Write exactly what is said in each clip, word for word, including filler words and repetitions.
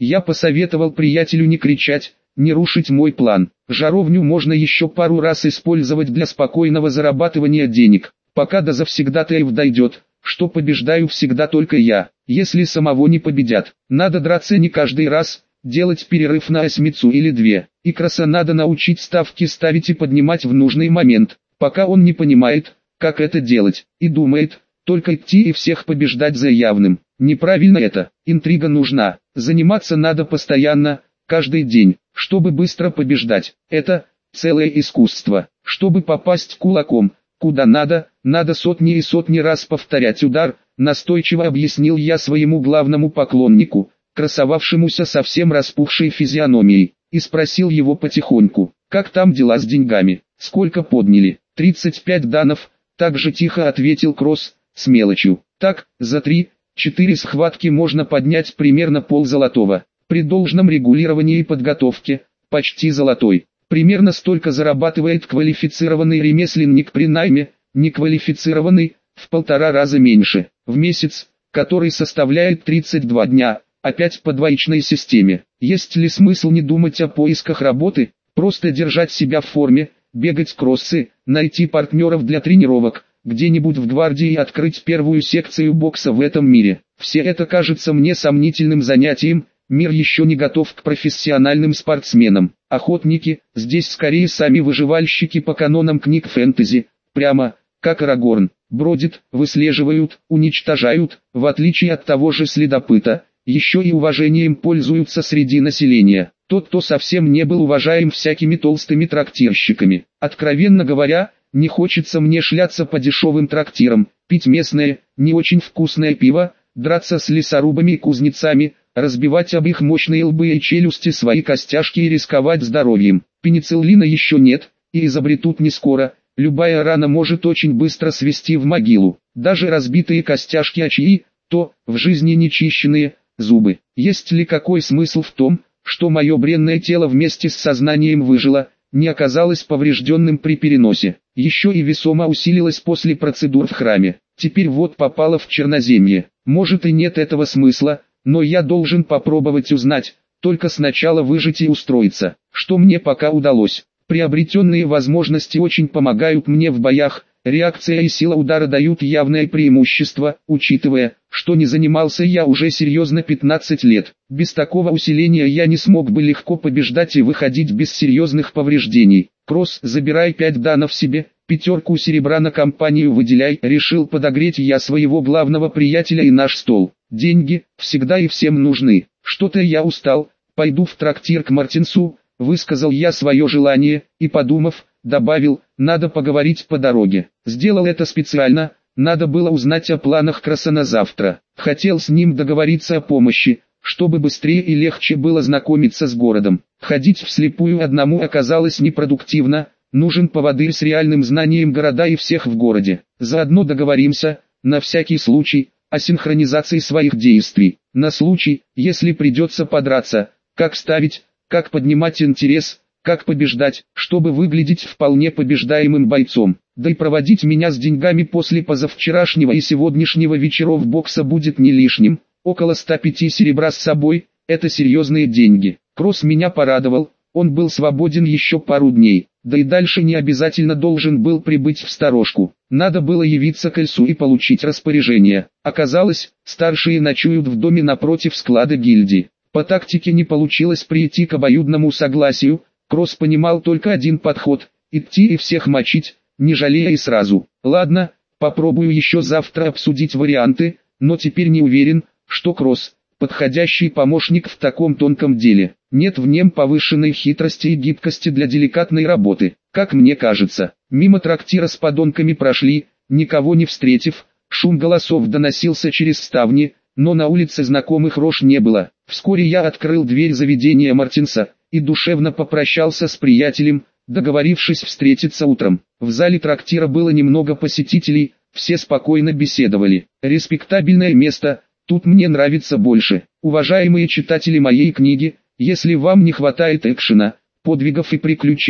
Я посоветовал приятелю не кричать, не рушить мой план. Жаровню можно еще пару раз использовать для спокойного зарабатывания денег, пока до завсегдатаев дойдет, что побеждаю всегда только я. Если самого не победят, надо драться не каждый раз, делать перерыв на осьмицу или две. И Краса надо научить ставки ставить и поднимать в нужный момент, пока он не понимает, как это делать, и думает, только идти и всех побеждать за явным. Неправильно это, интрига нужна, заниматься надо постоянно, каждый день, чтобы быстро побеждать. Это целое искусство. Чтобы попасть кулаком, куда надо, надо сотни и сотни раз повторять удар, настойчиво объяснил я своему главному поклоннику, красовавшемуся совсем распухшей физиономией, и спросил его потихоньку, как там дела с деньгами, сколько подняли. тридцать пять данов, так же тихо ответил Кросс, с мелочью. Так, за три-четыре схватки можно поднять примерно ползолотого. При должном регулировании и подготовке, почти золотой. Примерно столько зарабатывает квалифицированный ремесленник при найме, неквалифицированный, в полтора раза меньше, в месяц, который составляет тридцать два дня, опять по двоичной системе. Есть ли смысл не думать о поисках работы, просто держать себя в форме, бегать кроссы, найти партнеров для тренировок, где-нибудь в гвардии и открыть первую секцию бокса в этом мире? Все это кажется мне сомнительным занятием. Мир еще не готов к профессиональным спортсменам. Охотники, здесь скорее сами выживальщики по канонам книг фэнтези, прямо, как Арагорн, бродят, выслеживают, уничтожают, в отличие от того же следопыта, еще и уважением пользуются среди населения. Тот, кто совсем не был уважаем всякими толстыми трактирщиками. Откровенно говоря, не хочется мне шляться по дешевым трактирам, пить местное, не очень вкусное пиво, драться с лесорубами и кузнецами, разбивать об их мощные лбы и челюсти свои костяшки и рисковать здоровьем. Пенициллина еще нет, и изобретут не скоро, любая рана может очень быстро свести в могилу. Даже разбитые костяшки очии, то, в жизни нечищенные, зубы. Есть ли какой смысл в том, что мое бренное тело вместе с сознанием выжило, не оказалось поврежденным при переносе, еще и весомо усилилось после процедур в храме. Теперь вот попало в черноземье. Может и нет этого смысла, но я должен попробовать узнать, только сначала выжить и устроиться, что мне пока удалось. Приобретенные возможности очень помогают мне в боях, реакция и сила удара дают явное преимущество, учитывая, что не занимался я уже серьезно пятнадцать лет. Без такого усиления я не смог бы легко побеждать и выходить без серьезных повреждений. Кросс, забирай пять данов себе, пятерку серебра на компанию выделяй, решил подогреть я своего главного приятеля и наш стол. Деньги, всегда и всем нужны. Что-то я устал, пойду в трактир к Мартинсу, высказал я свое желание, и подумав, добавил, надо поговорить по дороге. Сделал это специально, надо было узнать о планах Краса на завтра. Хотел с ним договориться о помощи, чтобы быстрее и легче было знакомиться с городом. Ходить вслепую одному оказалось непродуктивно, нужен поводырь с реальным знанием города и всех в городе. Заодно договоримся, на всякий случай, о синхронизации своих действий, на случай, если придется подраться, как ставить, как поднимать интерес, как побеждать, чтобы выглядеть вполне побеждаемым бойцом. Да и проводить меня с деньгами после позавчерашнего и сегодняшнего вечеров бокса будет не лишним, около ста пяти серебра с собой, это серьезные деньги. Кросс меня порадовал, он был свободен еще пару дней, да и дальше не обязательно должен был прибыть в сторожку. Надо было явиться к Эльсу и получить распоряжение. Оказалось, старшие ночуют в доме напротив склада гильдии. По тактике не получилось прийти к обоюдному согласию, Кросс понимал только один подход – идти и всех мочить, не жалея и сразу. Ладно, попробую еще завтра обсудить варианты, но теперь не уверен, что Кросс – подходящий помощник в таком тонком деле. Нет в нем повышенной хитрости и гибкости для деликатной работы. Как мне кажется, мимо трактира с подонками прошли, никого не встретив, шум голосов доносился через ставни, но на улице знакомых рож не было. Вскоре я открыл дверь заведения Мартинса и душевно попрощался с приятелем, договорившись встретиться утром. В зале трактира было немного посетителей, все спокойно беседовали. Респектабельное место, тут мне нравится больше. Уважаемые читатели моей книги, если вам не хватает экшена, подвигов и приключений,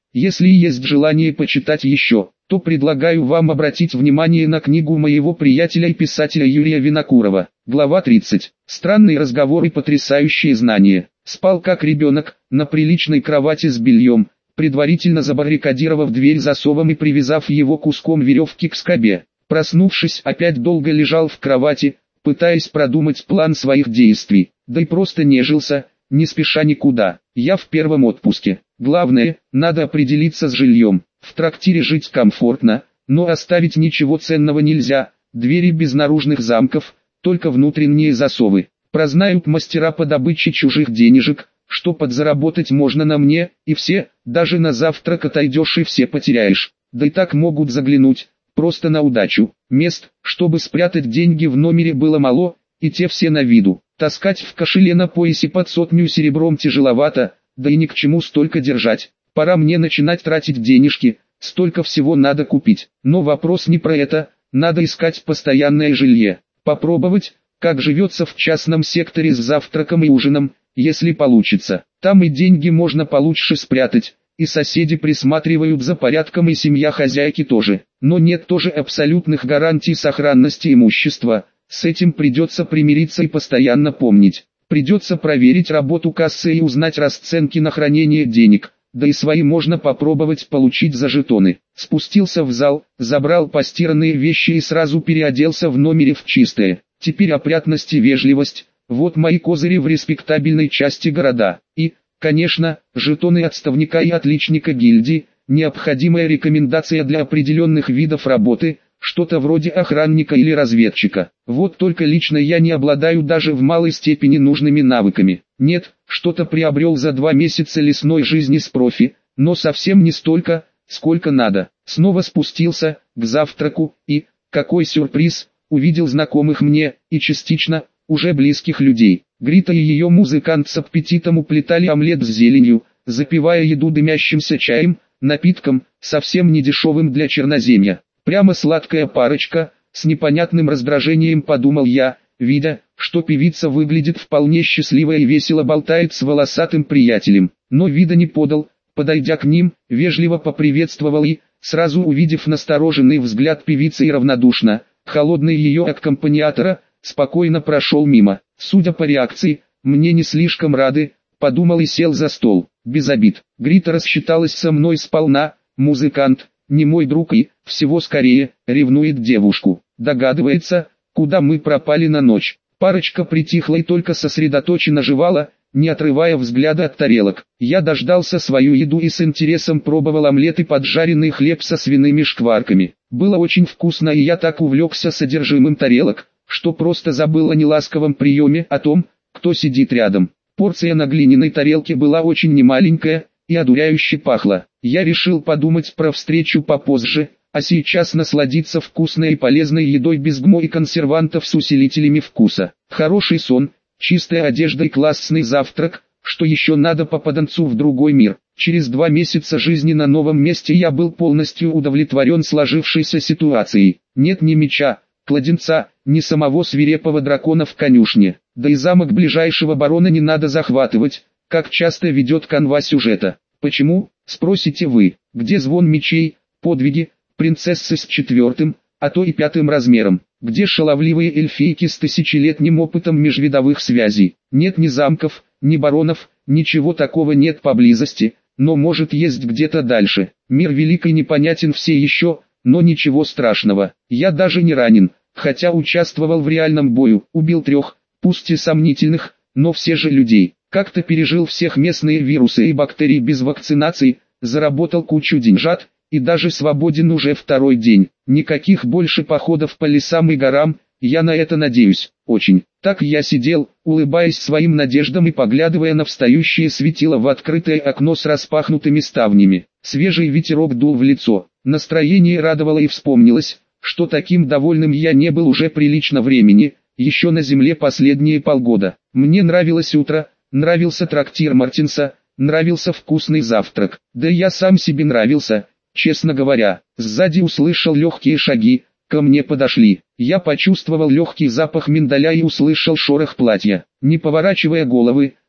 Если есть желание почитать еще, то предлагаю вам обратить внимание на книгу моего приятеля и писателя Юрия Винокурова. Глава тридцать. Странные разговоры и потрясающие знания. Спал как ребенок, на приличной кровати с бельем, предварительно забаррикадировав дверь засовом и привязав его куском веревки к скобе. Проснувшись, опять долго лежал в кровати, пытаясь продумать план своих действий, да и просто нежился, не спеша никуда. Я в первом отпуске. Главное, надо определиться с жильем. В трактире жить комфортно, но оставить ничего ценного нельзя. Двери без наружных замков, только внутренние засовы. Прознают мастера по добыче чужих денежек, что подзаработать можно на мне, и все, даже на завтрак отойдешь и все потеряешь. Да и так могут заглянуть, просто на удачу. Мест, чтобы спрятать деньги в номере было мало, и те все на виду. Таскать в кошеле на поясе под сотню серебром тяжеловато, да и ни к чему столько держать. Пора мне начинать тратить денежки, столько всего надо купить. Но вопрос не про это, надо искать постоянное жилье. Попробовать, как живется в частном секторе с завтраком и ужином, если получится. Там и деньги можно получше спрятать, и соседи присматривают за порядком, и семья хозяйки тоже. Но нет тоже абсолютных гарантий сохранности имущества. С этим придется примириться и постоянно помнить. Придется проверить работу кассы и узнать расценки на хранение денег, да и свои можно попробовать получить за жетоны. Спустился в зал, забрал постиранные вещи и сразу переоделся в номере в чистое. Теперь опрятность и вежливость – вот мои козыри в респектабельной части города. И, конечно, жетоны отставника и отличника гильдии – необходимая рекомендация для определенных видов работы – что-то вроде охранника или разведчика. Вот только лично я не обладаю даже в малой степени нужными навыками. Нет, что-то приобрел за два месяца лесной жизни с профи, но совсем не столько, сколько надо. Снова спустился к завтраку и, какой сюрприз, увидел знакомых мне и частично уже близких людей. Грита и ее музыкант с аппетитом уплетали омлет с зеленью, запивая еду дымящимся чаем, напитком, совсем не дешевым для черноземья. Прямо сладкая парочка, с непонятным раздражением подумал я, видя, что певица выглядит вполне счастливо и весело болтает с волосатым приятелем. Но вида не подал, подойдя к ним, вежливо поприветствовал и, сразу увидев настороженный взгляд певицы и равнодушно, холодный ее аккомпаниатора, спокойно прошел мимо. Судя по реакции, мне не слишком рады, подумал и сел за стол. Без обид. Грита рассчиталась со мной сполна, музыкант, не мой друг и, всего скорее, ревнует девушку. Догадывается, куда мы пропали на ночь. Парочка притихла и только сосредоточенно жевала, не отрывая взгляда от тарелок. Я дождался свою еду и с интересом пробовал омлет и поджаренный хлеб со свиными шкварками. Было очень вкусно, и я так увлекся содержимым тарелок, что просто забыл о неласковом приеме, о том, кто сидит рядом. Порция на глиняной тарелке была очень немаленькая и одуряюще пахла. Я решил подумать про встречу попозже, а сейчас насладиться вкусной и полезной едой без ГМО и консервантов с усилителями вкуса. Хороший сон, чистая одежда и классный завтрак, что еще надо попаданцу в другой мир. Через два месяца жизни на новом месте я был полностью удовлетворен сложившейся ситуацией. Нет ни меча, кладенца, ни самого свирепого дракона в конюшне. Да и замок ближайшего барона не надо захватывать, как часто ведет канва сюжета. Почему, спросите вы, где звон мечей, подвиги, принцессы с четвертым, а то и пятым размером? Где шаловливые эльфийки с тысячелетним опытом межвидовых связей? Нет ни замков, ни баронов, ничего такого нет поблизости, но может есть где-то дальше. Мир велик и непонятен все еще, но ничего страшного. Я даже не ранен, хотя участвовал в реальном бою, убил трех, пусть и сомнительных, но все же людей. Как-то пережил всех местные вирусы и бактерии без вакцинации, заработал кучу деньжат, и даже свободен уже второй день. Никаких больше походов по лесам и горам, я на это надеюсь, очень. Так я сидел, улыбаясь своим надеждам и поглядывая на встающее светило в открытое окно с распахнутыми ставнями. Свежий ветерок дул в лицо, настроение радовало и вспомнилось, что таким довольным я не был уже прилично времени, еще на земле последние полгода. Мне нравилось утро, нравился трактир Мартинса, нравился вкусный завтрак, да и я сам себе нравился, честно говоря. Сзади услышал легкие шаги, ко мне подошли. Я почувствовал легкий запах миндаля и услышал шорох платья. Не поворачивая головы,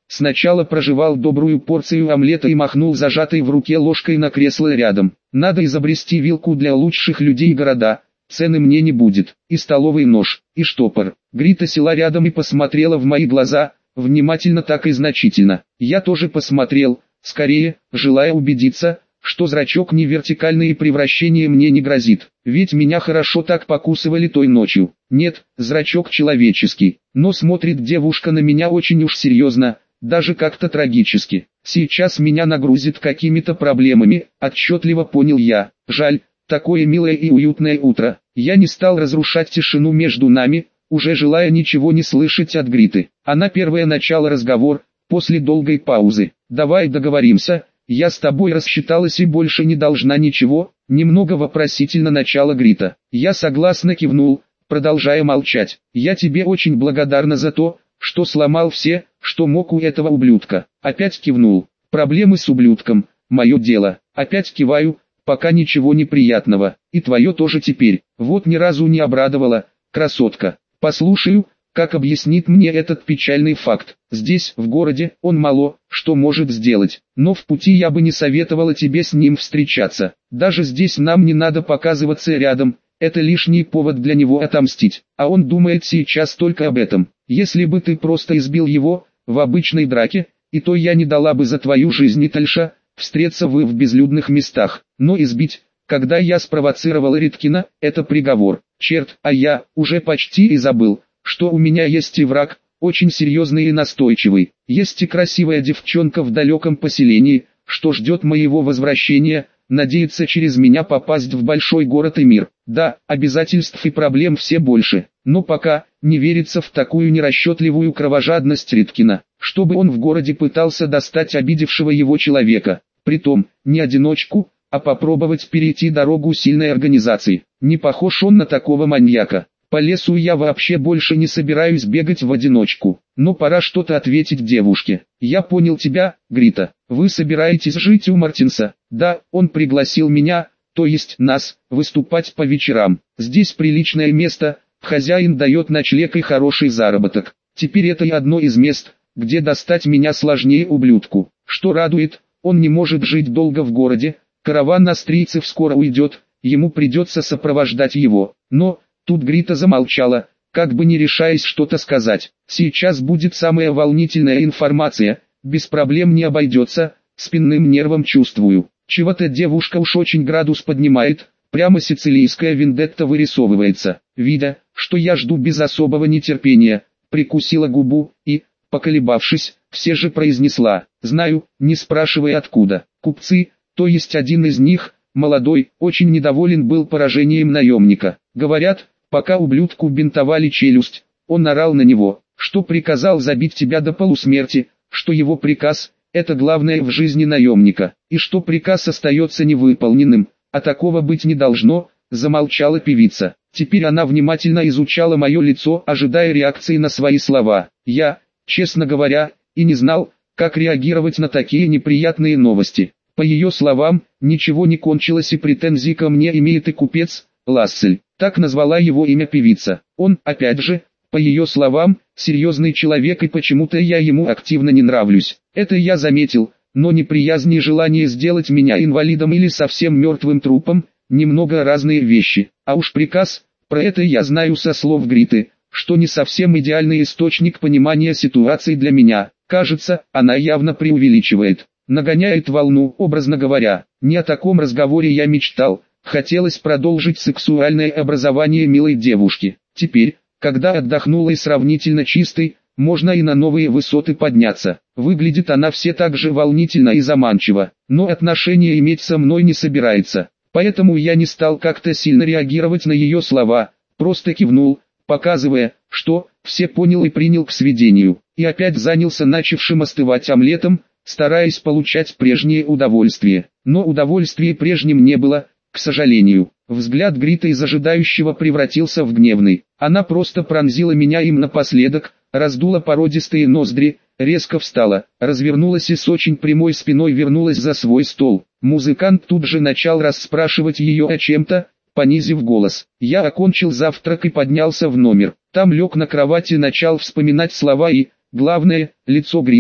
Сначала прожевал добрую порцию омлета и махнул зажатой в руке ложкой на кресло рядом. Надо изобрести вилку для лучших людей города, цены мне не будет, и столовый нож, и штопор. Грита села рядом и посмотрела в мои глаза, внимательно так и значительно. Я тоже посмотрел, скорее, желая убедиться, что зрачок не вертикальный и превращение мне не грозит, ведь меня хорошо так покусывали той ночью. Нет, зрачок человеческий, но смотрит девушка на меня очень уж серьезно, даже как-то трагически. Сейчас меня нагрузит какими-то проблемами, отчетливо понял я. Жаль, такое милое и уютное утро. Я не стал разрушать тишину между нами, уже желая ничего не слышать от Гриты. Она первая начала разговор, после долгой паузы. «Давай договоримся, я с тобой рассчиталась и больше не должна ничего», немного вопросительно начала Грита. Я согласно кивнул, продолжая молчать. «Я тебе очень благодарна за то, что сломал все, что мог у этого ублюдка». Опять кивнул. «Проблемы с ублюдком, мое дело». Опять киваю, пока ничего неприятного. «И твое тоже теперь». Вот ни разу не обрадовала, красотка. «Послушаю, как объяснит мне этот печальный факт. Здесь, в городе, он мало что может сделать, но в пути я бы не советовала тебе с ним встречаться. Даже здесь нам не надо показываться рядом, это лишний повод для него отомстить, а он думает сейчас только об этом. Если бы ты просто избил его, в обычной драке, и то я не дала бы за твою жизнь и тальша, встреться вы в безлюдных местах, но избить, когда я спровоцировала Риткина, это приговор. Черт, а я уже почти и забыл, что у меня есть и враг, очень серьезный и настойчивый. Есть и красивая девчонка в далеком поселении, что ждет моего возвращения, надеется через меня попасть в большой город и мир. Да, обязательств и проблем все больше, но пока не верится в такую нерасчетливую кровожадность Риткина, чтобы он в городе пытался достать обидевшего его человека, притом не одиночку, а попробовать перейти дорогу сильной организации. Не похож он на такого маньяка. По лесу я вообще больше не собираюсь бегать в одиночку, но пора что-то ответить девушке. Я понял тебя, Грита, вы собираетесь жить у Мартинса? Да, он пригласил меня, то есть нас, выступать по вечерам. Здесь приличное место, хозяин дает ночлег и хороший заработок. Теперь это и одно из мест, где достать меня сложнее ублюдку. Что радует, он не может жить долго в городе, караван австрийцев скоро уйдет, ему придется сопровождать его. Но... Тут Грита замолчала, как бы не решаясь что-то сказать. Сейчас будет самая волнительная информация, без проблем не обойдется, спинным нервом чувствую. Чего-то девушка уж очень градус поднимает, прямо сицилийская вендетта вырисовывается. Видя, что я жду без особого нетерпения, прикусила губу и, поколебавшись, все же произнесла: «Знаю, не спрашивай откуда». Купцы, то есть один из них, молодой, очень недоволен был поражением наемника. Говорят, пока ублюдку бинтовали челюсть, он орал на него, что приказал забить тебя до полусмерти, что его приказ – это главное в жизни наемника, и что приказ остается невыполненным, а такого быть не должно, замолчала певица. Теперь она внимательно изучала мое лицо, ожидая реакции на свои слова. Я, честно говоря, и не знал, как реагировать на такие неприятные новости. По ее словам, ничего не кончилось и претензий ко мне имеет и купец Лассель. Так назвала его имя певица. Он, опять же, по ее словам, серьезный человек и почему-то я ему активно не нравлюсь. Это я заметил, но неприязнь и желание сделать меня инвалидом или совсем мертвым трупом – немного разные вещи. А уж приказ, про это я знаю со слов Гриты, что не совсем идеальный источник понимания ситуации для меня. Кажется, она явно преувеличивает. Нагоняет волну, образно говоря. Не о таком разговоре я мечтал. Хотелось продолжить сексуальное образование милой девушки. Теперь, когда отдохнула и сравнительно чистой, можно и на новые высоты подняться. Выглядит она все так же волнительно и заманчиво, но отношения иметь со мной не собирается. Поэтому я не стал как-то сильно реагировать на ее слова, просто кивнул, показывая, что все понял и принял к сведению, и опять занялся начавшим остывать омлетом, стараясь получать прежнее удовольствие. Но удовольствия прежним не было. К сожалению, взгляд Гриты из ожидающего превратился в гневный. Она просто пронзила меня им напоследок, раздула породистые ноздри, резко встала, развернулась и с очень прямой спиной вернулась за свой стол. Музыкант тут же начал расспрашивать ее о чем-то, понизив голос. Я окончил завтрак и поднялся в номер. Там лег на кровати и начал вспоминать слова и, главное, лицо Гриты,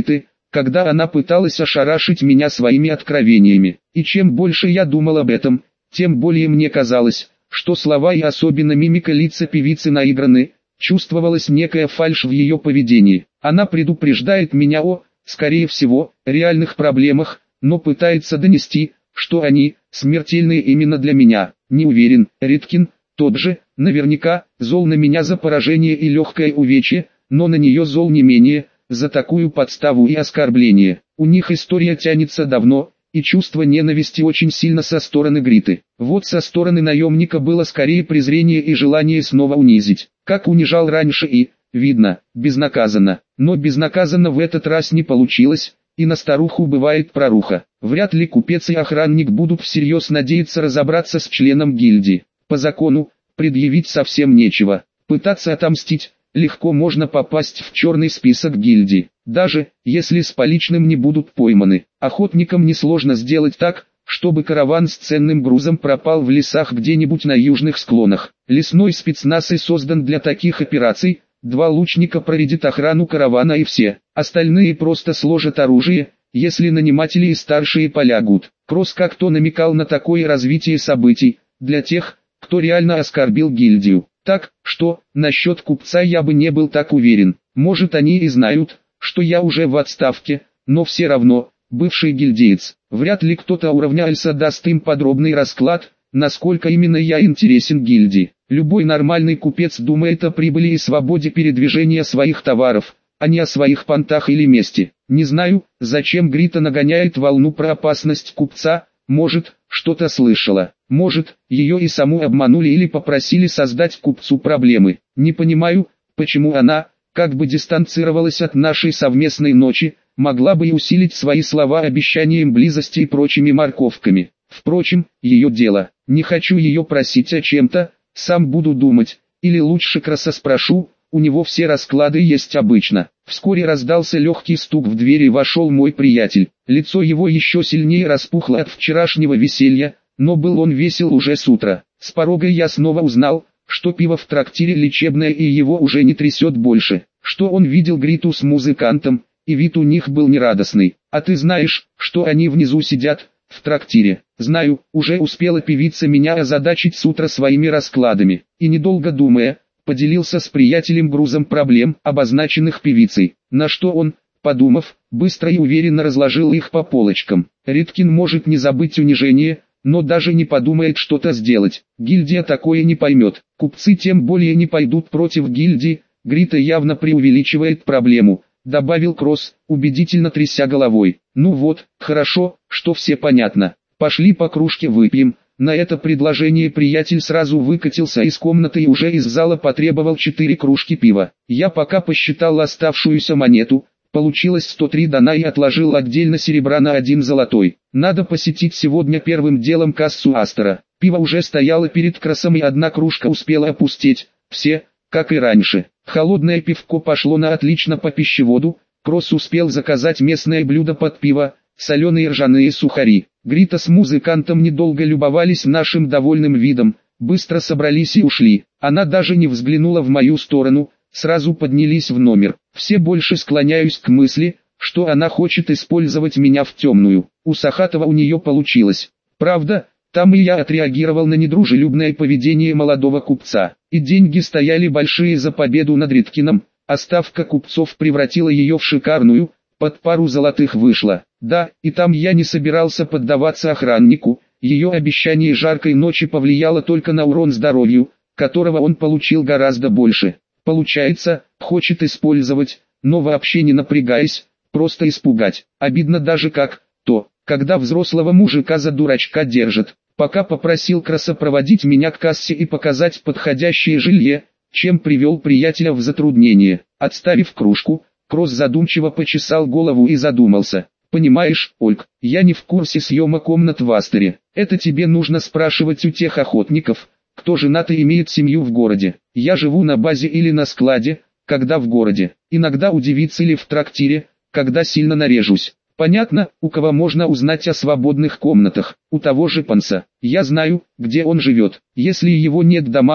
когда она пыталась ошарашить меня своими откровениями. И чем больше я думал об этом, тем более мне казалось, что слова и особенно мимика лица певицы наиграны, чувствовалась некая фальшь в ее поведении. Она предупреждает меня о, скорее всего, реальных проблемах, но пытается донести, что они смертельные именно для меня. Не уверен, Риткин, тот же, наверняка, зол на меня за поражение и легкое увечье, но на нее зол не менее, за такую подставу и оскорбление. У них история тянется давно, и чувство ненависти очень сильно со стороны Гриты. Вот со стороны наемника было скорее презрение и желание снова унизить, как унижал раньше и, видно, безнаказанно. Но безнаказанно в этот раз не получилось, и на старуху бывает проруха. Вряд ли купец и охранник будут всерьез надеяться разобраться с членом гильдии. По закону, предъявить совсем нечего. Пытаться отомстить, легко можно попасть в черный список гильдии. Даже, если с поличным не будут пойманы. Охотникам несложно сделать так, чтобы караван с ценным грузом пропал в лесах где-нибудь на южных склонах. Лесной спецназ и создан для таких операций. Два лучника проредят охрану каравана и все. Остальные просто сложат оружие, если наниматели и старшие полягут. Кросс как-то намекал на такое развитие событий, для тех, кто реально оскорбил гильдию. Так, что, насчет купца я бы не был так уверен. Может, они и знают, что я уже в отставке, но все равно, бывший гильдеец. Вряд ли кто-то уравнялся даст им подробный расклад, насколько именно я интересен гильдии. Любой нормальный купец думает о прибыли и свободе передвижения своих товаров, а не о своих понтах или мести. Не знаю, зачем Грита нагоняет волну про опасность купца, может, что-то слышала. Может, ее и саму обманули или попросили создать купцу проблемы. Не понимаю, почему она, как бы дистанцировалась от нашей совместной ночи, могла бы и усилить свои слова обещанием близости и прочими морковками. Впрочем, ее дело. Не хочу ее просить о чем-то, сам буду думать, или лучше Краса спрошу, у него все расклады есть обычно. Вскоре раздался легкий стук в дверь и вошел мой приятель. Лицо его еще сильнее распухло от вчерашнего веселья, но был он весел уже с утра. С порога я снова узнал, что пиво в трактире лечебное и его уже не трясет больше, что он видел Гриту с музыкантом, и вид у них был нерадостный. А ты знаешь, что они внизу сидят, в трактире? Знаю, уже успела певица меня озадачить с утра своими раскладами, и недолго думая, поделился с приятелем грузом проблем, обозначенных певицей, на что он, подумав, быстро и уверенно разложил их по полочкам. Риткин может не забыть унижение, но даже не подумает что-то сделать. Гильдия такое не поймет, купцы тем более не пойдут против гильдии. Грита явно преувеличивает проблему, добавил Кросс, убедительно тряся головой. Ну вот, хорошо, что все понятно. Пошли по кружке выпьем. На это предложение приятель сразу выкатился из комнаты и уже из зала потребовал четыре кружки пива. Я пока посчитал оставшуюся монету, получилось сто три дана и отложил отдельно серебра на один золотой. Надо посетить сегодня первым делом кассу Астера. Пиво уже стояло перед Кросом и одна кружка успела опустеть. Все, как и раньше. Холодное пивко пошло на отлично по пищеводу. Кросс успел заказать местное блюдо под пиво, соленые ржаные сухари. Грита с музыкантом недолго любовались нашим довольным видом, быстро собрались и ушли. Она даже не взглянула в мою сторону, сразу поднялись в номер. Все больше склоняюсь к мысли, что она хочет использовать меня в темную. У Сахатова у нее получилось. Правда, там и я отреагировал на недружелюбное поведение молодого купца. И деньги стояли большие за победу над Риткиным, а ставка купцов превратила ее в шикарную, под пару золотых вышла. Да, и там я не собирался поддаваться охраннику, ее обещание жаркой ночи повлияло только на урон здоровью, которого он получил гораздо больше. Получается, хочет использовать, но вообще не напрягаясь, просто испугать. Обидно даже как, то, когда взрослого мужика за дурачка держат. Пока попросил Краса проводить меня к кассе и показать подходящее жилье, чем привел приятеля в затруднение. Отставив кружку, Кросс задумчиво почесал голову и задумался. «Понимаешь, Ольг, я не в курсе съема комнат в Астере. Это тебе нужно спрашивать у тех охотников, кто женат и имеет семью в городе. Я живу на базе или на складе, когда в городе. Иногда у девиц или в трактире, когда сильно нарежусь. Понятно, у кого можно узнать о свободных комнатах. У того же Панса. Я знаю, где он живет. Если его нет дома,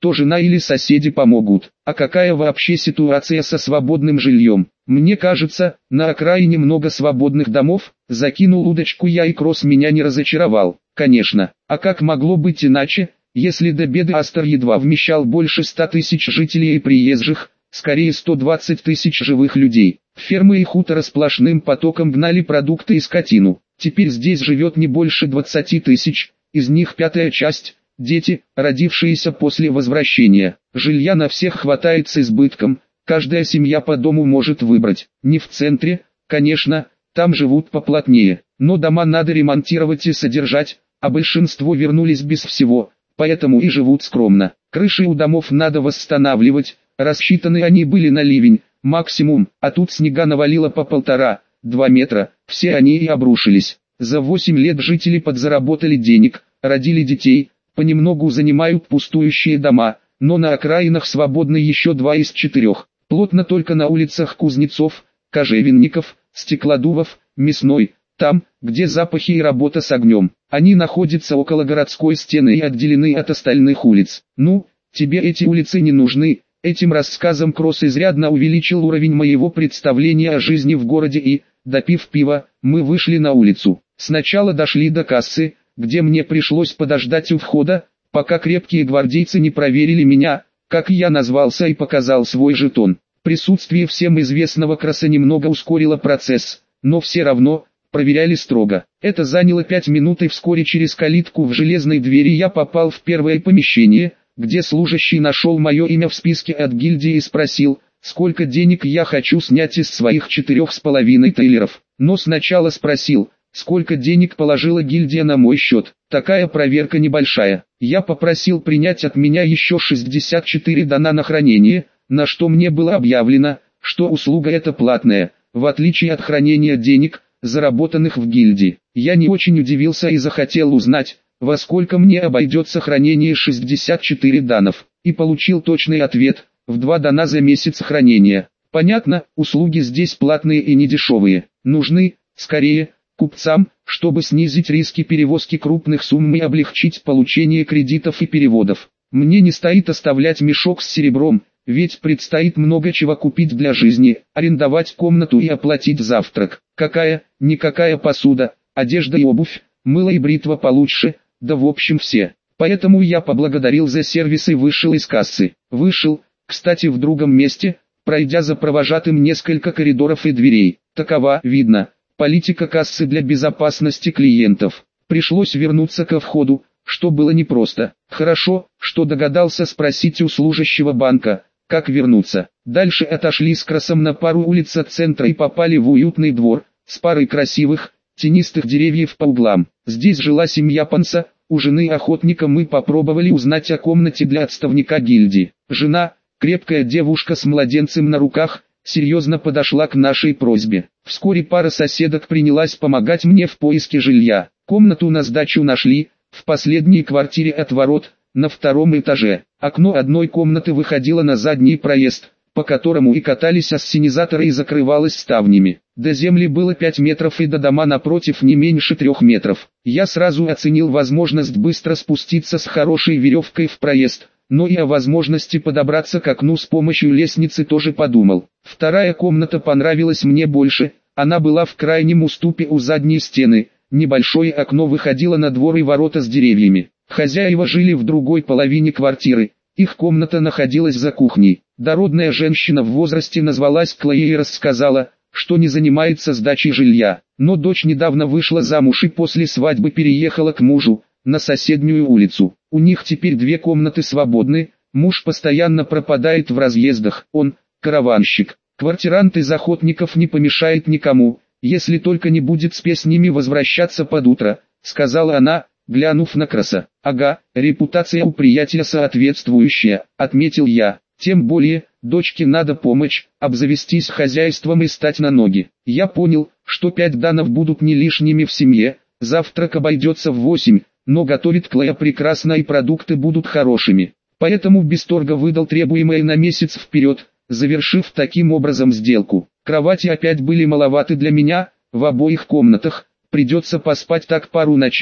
то жена или соседи помогут. А какая вообще ситуация со свободным жильем? Мне кажется, на окраине много свободных домов. Закинул удочку я, и Кросс меня не разочаровал. Конечно, а как могло быть иначе, если до беды Астер едва вмещал больше ста тысяч жителей и приезжих, скорее сто двадцать тысяч живых людей. Фермы и хутора сплошным потоком гнали продукты и скотину. Теперь здесь живет не больше двадцати тысяч, из них пятая часть – дети, родившиеся после возвращения. Жилья на всех хватает с избытком, каждая семья по дому может выбрать. Не в центре, конечно, там живут поплотнее, но дома надо ремонтировать и содержать, а большинство вернулись без всего, поэтому и живут скромно. Крыши у домов надо восстанавливать, рассчитаны они были на ливень, максимум, а тут снега навалило по полтора-два метра, все они и обрушились. За восемь лет жители подзаработали денег, родили детей, понемногу занимают пустующие дома, но на окраинах свободны еще два из четырех. Плотно только на улицах Кузнецов, Кожевенников, Стеклодувов, Мясной, там, где запахи и работа с огнем. Они находятся около городской стены и отделены от остальных улиц. Ну, тебе эти улицы не нужны. Этим рассказом Кросс изрядно увеличил уровень моего представления о жизни в городе и, допив пива, мы вышли на улицу. Сначала дошли до кассы, где мне пришлось подождать у входа, пока крепкие гвардейцы не проверили меня, как я назвался, и показал свой жетон. Присутствие всем известного Кросса немного ускорило процесс, но все равно проверяли строго. Это заняло пять минут, и вскоре через калитку в железной двери я попал в первое помещение, где служащий нашел мое имя в списке от гильдии и спросил, сколько денег я хочу снять из своих четырех с половиной трейлеров. Но сначала спросил, сколько денег положила гильдия на мой счет. Такая проверка небольшая. Я попросил принять от меня еще шестьдесят четыре дана на хранение, на что мне было объявлено, что услуга эта платная, в отличие от хранения денег, заработанных в гильдии. Я не очень удивился и захотел узнать, во сколько мне обойдется хранение шестьдесят четыре данов, и получил точный ответ, в два дана за месяц хранения. Понятно, услуги здесь платные и недешевые, нужны, скорее, купцам, чтобы снизить риски перевозки крупных сумм и облегчить получение кредитов и переводов. Мне не стоит оставлять мешок с серебром, ведь предстоит много чего купить для жизни, арендовать комнату и оплатить завтрак. Какая, никакая посуда, одежда и обувь, мыло и бритва получше, да в общем все. Поэтому я поблагодарил за сервис и вышел из кассы. Вышел, кстати, в другом месте, пройдя за провожатым несколько коридоров и дверей. Такова, видно, политика кассы для безопасности клиентов. Пришлось вернуться ко входу, что было непросто. Хорошо, что догадался спросить у служащего банка, как вернуться. Дальше отошли с Кроссом на пару улиц от центра и попали в уютный двор, с парой красивых, тенистых деревьев по углам. Здесь жила семья Панса, у жены охотника мы попробовали узнать о комнате для отставника гильдии. Жена, крепкая девушка с младенцем на руках, серьезно подошла к нашей просьбе. Вскоре пара соседок принялась помогать мне в поиске жилья. Комнату на сдачу нашли, в последней квартире от ворот, на втором этаже. Окно одной комнаты выходило на задний проезд, по которому и катались ассенизаторы, и закрывалось ставнями. До земли было пять метров и до дома напротив не меньше трех метров. Я сразу оценил возможность быстро спуститься с хорошей веревкой в проезд, но и о возможности подобраться к окну с помощью лестницы тоже подумал. Вторая комната понравилась мне больше, она была в крайнем уступе у задней стены, небольшое окно выходило на двор и ворота с деревьями. Хозяева жили в другой половине квартиры, их комната находилась за кухней. Дородная женщина в возрасте назвалась Клоей и рассказала, что не занимается сдачей жилья, но дочь недавно вышла замуж и после свадьбы переехала к мужу, на соседнюю улицу. У них теперь две комнаты свободны, муж постоянно пропадает в разъездах, он караванщик. Квартирант из охотников не помешает никому, если только не будет спесь с ними возвращаться под утро, сказала она, глянув на Кросса. Ага, репутация у приятеля соответствующая, отметил я. Тем более, дочке надо помочь, обзавестись хозяйством и стать на ноги. Я понял, что пять данов будут не лишними в семье, завтрак обойдется в восемь, но готовит Клоя прекрасно и продукты будут хорошими. Поэтому без торга выдал требуемое на месяц вперед, завершив таким образом сделку. Кровати опять были маловаты для меня, в обоих комнатах, придется поспать так пару ночей,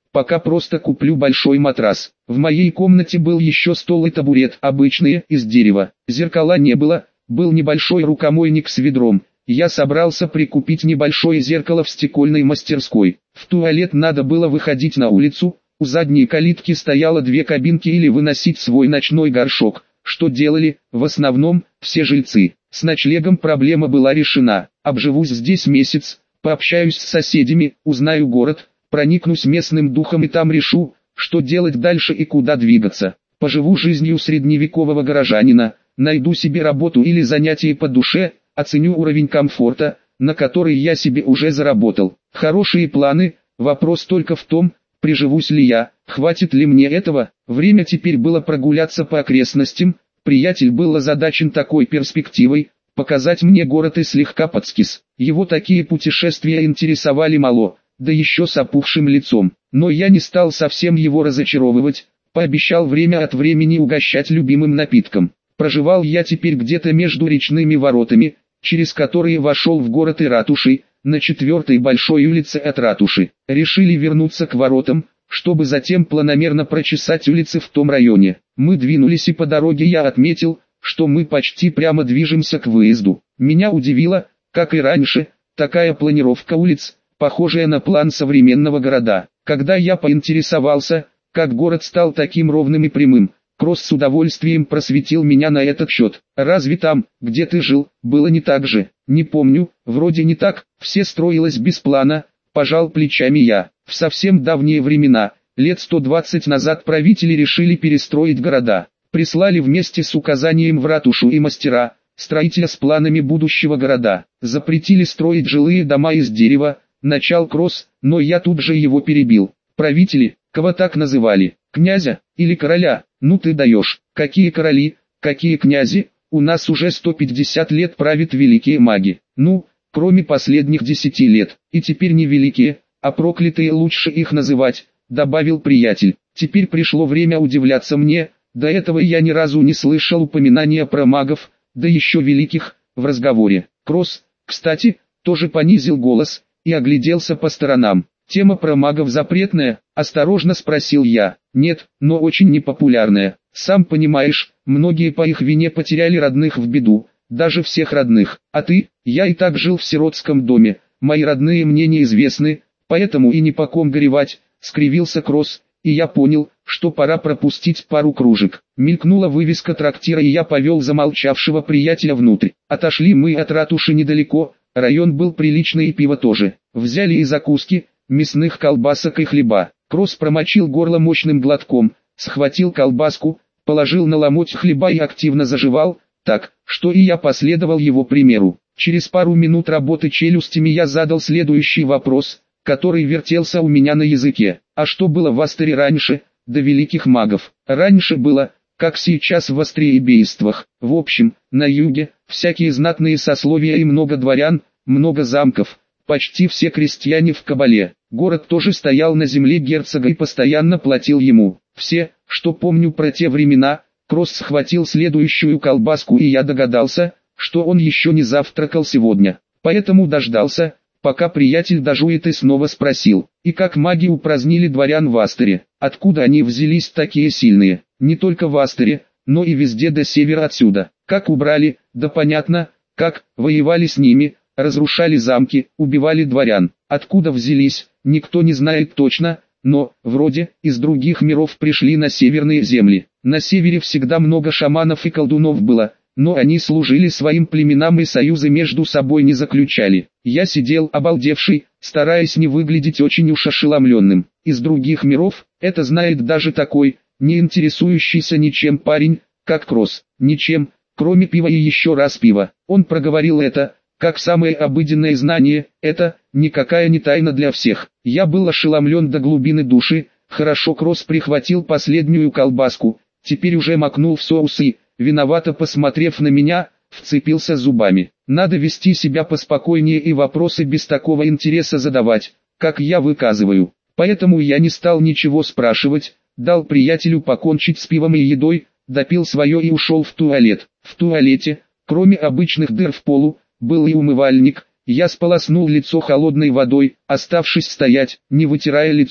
пока просто куплю большой матрас. В моей комнате был еще стол и табурет, обычные, из дерева. Зеркала не было, был небольшой рукомойник с ведром. Я собрался прикупить небольшое зеркало в стекольной мастерской. В туалет надо было выходить на улицу, у задней калитки стояло две кабинки или выносить свой ночной горшок, что делали, в основном, все жильцы. С ночлегом проблема была решена. Обживусь здесь месяц, пообщаюсь с соседями, узнаю город, проникнусь местным духом и там решу, что делать дальше и куда двигаться. Поживу жизнью средневекового горожанина, найду себе работу или занятие по душе, оценю уровень комфорта, на который я себе уже заработал. Хорошие планы, вопрос только в том, приживусь ли я, хватит ли мне этого. Время теперь было прогуляться по окрестностям. Приятель был озадачен такой перспективой, показать мне город и слегка подскис. Его такие путешествия интересовали мало, да еще с опухшим лицом. Но я не стал совсем его разочаровывать, пообещал время от времени угощать любимым напитком. Проживал я теперь где-то между речными воротами, через которые вошел в город и ратушей, на четвертой большой улице от ратуши. Решили вернуться к воротам, чтобы затем планомерно прочесать улицы в том районе. Мы двинулись и по дороге я отметил, что мы почти прямо движемся к выезду. Меня удивило, как и раньше, такая планировка улиц, похожая на план современного города. Когда я поинтересовался, как город стал таким ровным и прямым, Кросс с удовольствием просветил меня на этот счет. Разве там, где ты жил, было не так же? Не помню, вроде не так, все строилось без плана, пожал плечами я. В совсем давние времена, лет сто двадцать назад правители решили перестроить города. Прислали вместе с указанием в ратушу и мастера, строителя с планами будущего города. Запретили строить жилые дома из дерева, начал Кросс, но я тут же его перебил. Правители, кого так называли, князя или короля? Ну ты даешь, какие короли, какие князи, у нас уже сто пятьдесят лет правят великие маги. Ну, кроме последних десяти лет, и теперь не великие, а проклятые лучше их называть, добавил приятель. Теперь пришло время удивляться мне, до этого я ни разу не слышал упоминания про магов, да еще великих, в разговоре. Кросс, кстати, тоже понизил голос и огляделся по сторонам. Тема про магов запретная, осторожно спросил я. Нет, но очень непопулярная. Сам понимаешь, многие по их вине потеряли родных в беду, даже всех родных. А ты? Я и так жил в сиротском доме, мои родные мне неизвестны, поэтому и не по ком горевать, скривился Кросс, и я понял, что пора пропустить пару кружек. Мелькнула вывеска трактира и я повел замолчавшего приятеля внутрь. Отошли мы от ратуши недалеко, район был приличный и пиво тоже. Взяли и закуски, мясных колбасок и хлеба. Кросс промочил горло мощным глотком, схватил колбаску, положил на ломоть хлеба и активно заживал, так, что и я последовал его примеру. Через пару минут работы челюстями я задал следующий вопрос, который вертелся у меня на языке. А что было в Астере раньше, до великих магов? Раньше было, как сейчас в Астрее-бействах. В общем, на юге, всякие знатные сословия и много дворян, много замков. Почти все крестьяне в кабале. Город тоже стоял на земле герцога и постоянно платил ему. Все, что помню про те времена, Кросс схватил следующую колбаску и я догадался, что он еще не завтракал сегодня. Поэтому дождался, пока приятель дожует и снова спросил. И как маги упразднили дворян в Астере? Откуда они взялись такие сильные? Не только в Астере, но и везде до севера отсюда. Как убрали? Да понятно, как, воевали с ними. Разрушали замки, убивали дворян. Откуда взялись, никто не знает точно, но, вроде, из других миров пришли на северные земли. На севере всегда много шаманов и колдунов было, но они служили своим племенам и союзы между собой не заключали. Я сидел обалдевший, стараясь не выглядеть очень уж ошеломленным. Из других миров, это знает даже такой, не интересующийся ничем парень, как Кросс. Ничем, кроме пива и еще раз пива. Он проговорил это, как самое обыденное знание, это, никакая не тайна для всех. Я был ошеломлен до глубины души, хорошо Кросс прихватил последнюю колбаску, теперь уже макнул в соус и, виновато посмотрев на меня, вцепился зубами. Надо вести себя поспокойнее и вопросы без такого интереса задавать, как я выказываю. Поэтому я не стал ничего спрашивать, дал приятелю покончить с пивом и едой, допил свое и ушел в туалет. В туалете, кроме обычных дыр в полу, был и умывальник. Я сполоснул лицо холодной водой, оставшись стоять, не вытирая лицо.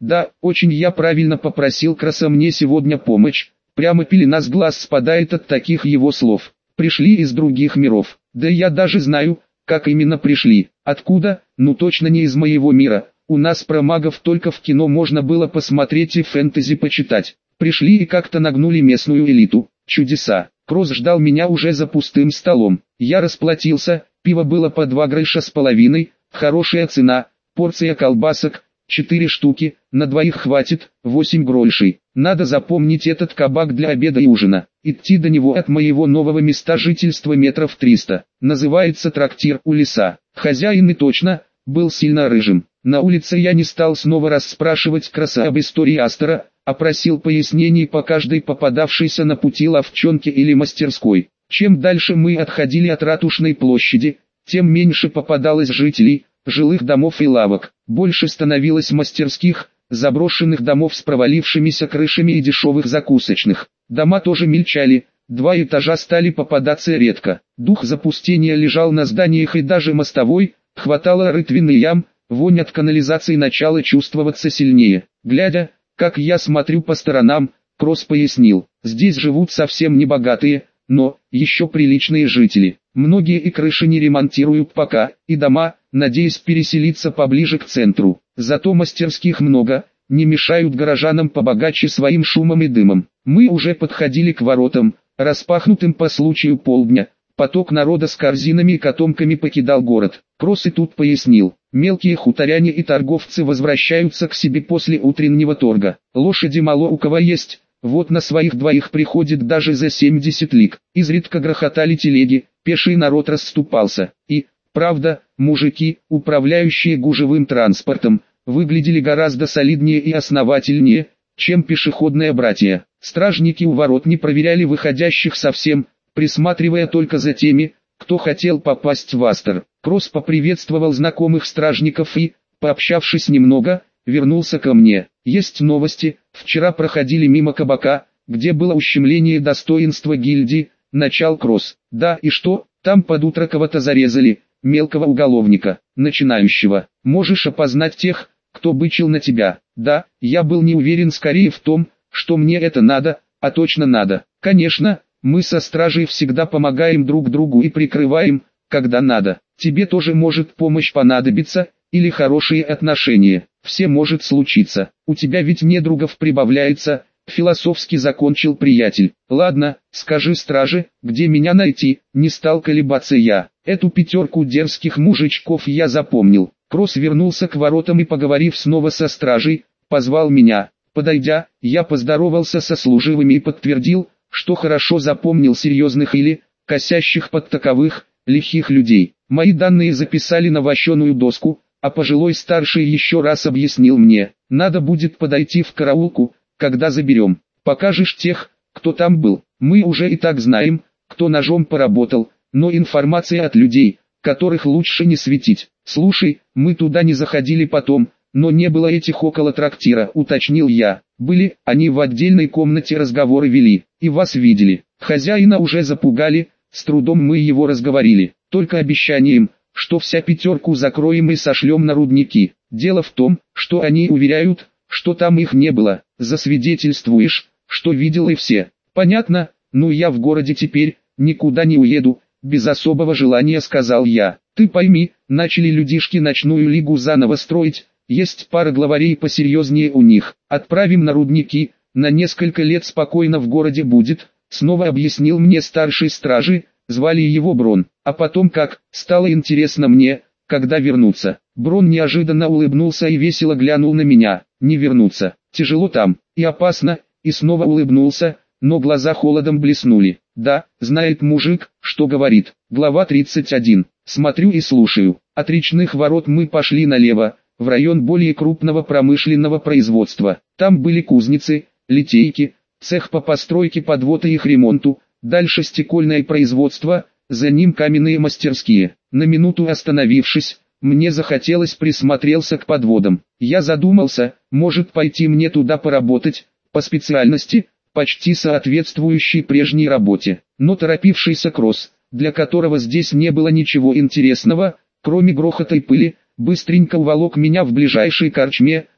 Да, очень я правильно попросил Кросса мне сегодня помочь. Прямо пелена с глаз спадает от таких его слов. Пришли из других миров. Да я даже знаю, как именно пришли. Откуда? Ну точно не из моего мира. У нас про магов только в кино можно было посмотреть и фэнтези почитать. Пришли и как-то нагнули местную элиту. Чудеса. Кросс ждал меня уже за пустым столом. Я расплатился, пиво было по два гроша с половиной, хорошая цена, порция колбасок, четыре штуки, на двоих хватит, восемь грошей. Надо запомнить этот кабак для обеда и ужина. Идти до него от моего нового места жительства метров триста. Называется трактир у леса. Хозяин и точно, был сильно рыжим. На улице я не стал снова расспрашивать Кросса об истории Астера, а просил пояснений по каждой попадавшейся на пути лавчонке или мастерской. Чем дальше мы отходили от Ратушной площади, тем меньше попадалось жителей, жилых домов и лавок. Больше становилось мастерских, заброшенных домов с провалившимися крышами и дешевых закусочных. Дома тоже мельчали, два этажа стали попадаться редко. Дух запустения лежал на зданиях и даже мостовой, хватало рытвин и ям, вонь от канализации начала чувствоваться сильнее. Глядя, как я смотрю по сторонам, Кросс пояснил, здесь живут совсем не богатые, но еще приличные жители. Многие и крыши не ремонтируют пока, и дома, надеясь переселиться поближе к центру. Зато мастерских много, не мешают горожанам побогаче своим шумом и дымом. Мы уже подходили к воротам, распахнутым по случаю полдня. Поток народа с корзинами и котомками покидал город. Кросс и тут пояснил, мелкие хуторяне и торговцы возвращаются к себе после утреннего торга. Лошади мало у кого есть, вот на своих двоих приходит даже за семьдесят лиг. Изредка грохотали телеги, пеший народ расступался. И, правда, мужики, управляющие гужевым транспортом, выглядели гораздо солиднее и основательнее, чем пешеходные братья. Стражники у ворот не проверяли выходящих совсем, присматривая только за теми, кто хотел попасть в Астер. Кросс поприветствовал знакомых стражников и, пообщавшись немного, вернулся ко мне. Есть новости, вчера проходили мимо кабака, где было ущемление достоинства гильдии, начал Кросс. Да и что, там под утро кого-то зарезали, мелкого уголовника, начинающего. Можешь опознать тех, кто бычил на тебя? Да, я был не уверен скорее в том, что мне это надо, а точно надо. Конечно, мы со стражей всегда помогаем друг другу и прикрываем, когда надо. Тебе тоже может помощь понадобиться, или хорошие отношения. Все может случиться. У тебя ведь недругов прибавляется, философски закончил приятель. Ладно, скажи страже, где меня найти, не стал колебаться я. Эту пятерку дерзких мужичков я запомнил. Кросс вернулся к воротам и, поговорив снова со стражей, позвал меня. Подойдя, я поздоровался со служивыми и подтвердил, что хорошо запомнил серьезных или, косящих под таковых, лихих людей. Мои данные записали на вощеную доску, а пожилой старший еще раз объяснил мне, надо будет подойти в караулку, когда заберем. Покажешь тех, кто там был. Мы уже и так знаем, кто ножом поработал, но информация от людей, которых лучше не светить. Слушай, мы туда не заходили потом, но не было этих около трактира, уточнил я. Были, они в отдельной комнате разговоры вели, и вас видели. Хозяина уже запугали, с трудом мы его разговорили, только обещанием, что вся пятерку закроем и сошлем на рудники. Дело в том, что они уверяют, что там их не было. Засвидетельствуешь, что видел и все. Понятно, ну я в городе теперь, никуда не уеду, без особого желания сказал я. Ты пойми, начали людишки ночную лигу заново строить, есть пара главарей посерьезнее у них. Отправим на рудники, на несколько лет спокойно в городе будет, снова объяснил мне старший стражи, звали его Брон. А потом как, стало интересно мне, когда вернуться. Брон неожиданно улыбнулся и весело глянул на меня. Не вернуться, тяжело там, и опасно, и снова улыбнулся, но глаза холодом блеснули. Да, знает мужик, что говорит. Глава тридцать один. Смотрю и слушаю. От речных ворот мы пошли налево, в район более крупного промышленного производства. Там были кузницы, литейки, цех по постройке подвода и их ремонту, дальше стекольное производство, за ним каменные мастерские. На минуту остановившись, мне захотелось присмотреться к подводам. Я задумался, может пойти мне туда поработать, по специальности, почти соответствующей прежней работе. Но торопившийся Кросс, для которого здесь не было ничего интересного, кроме грохота и пыли, быстренько уволок меня в ближайшей корчме,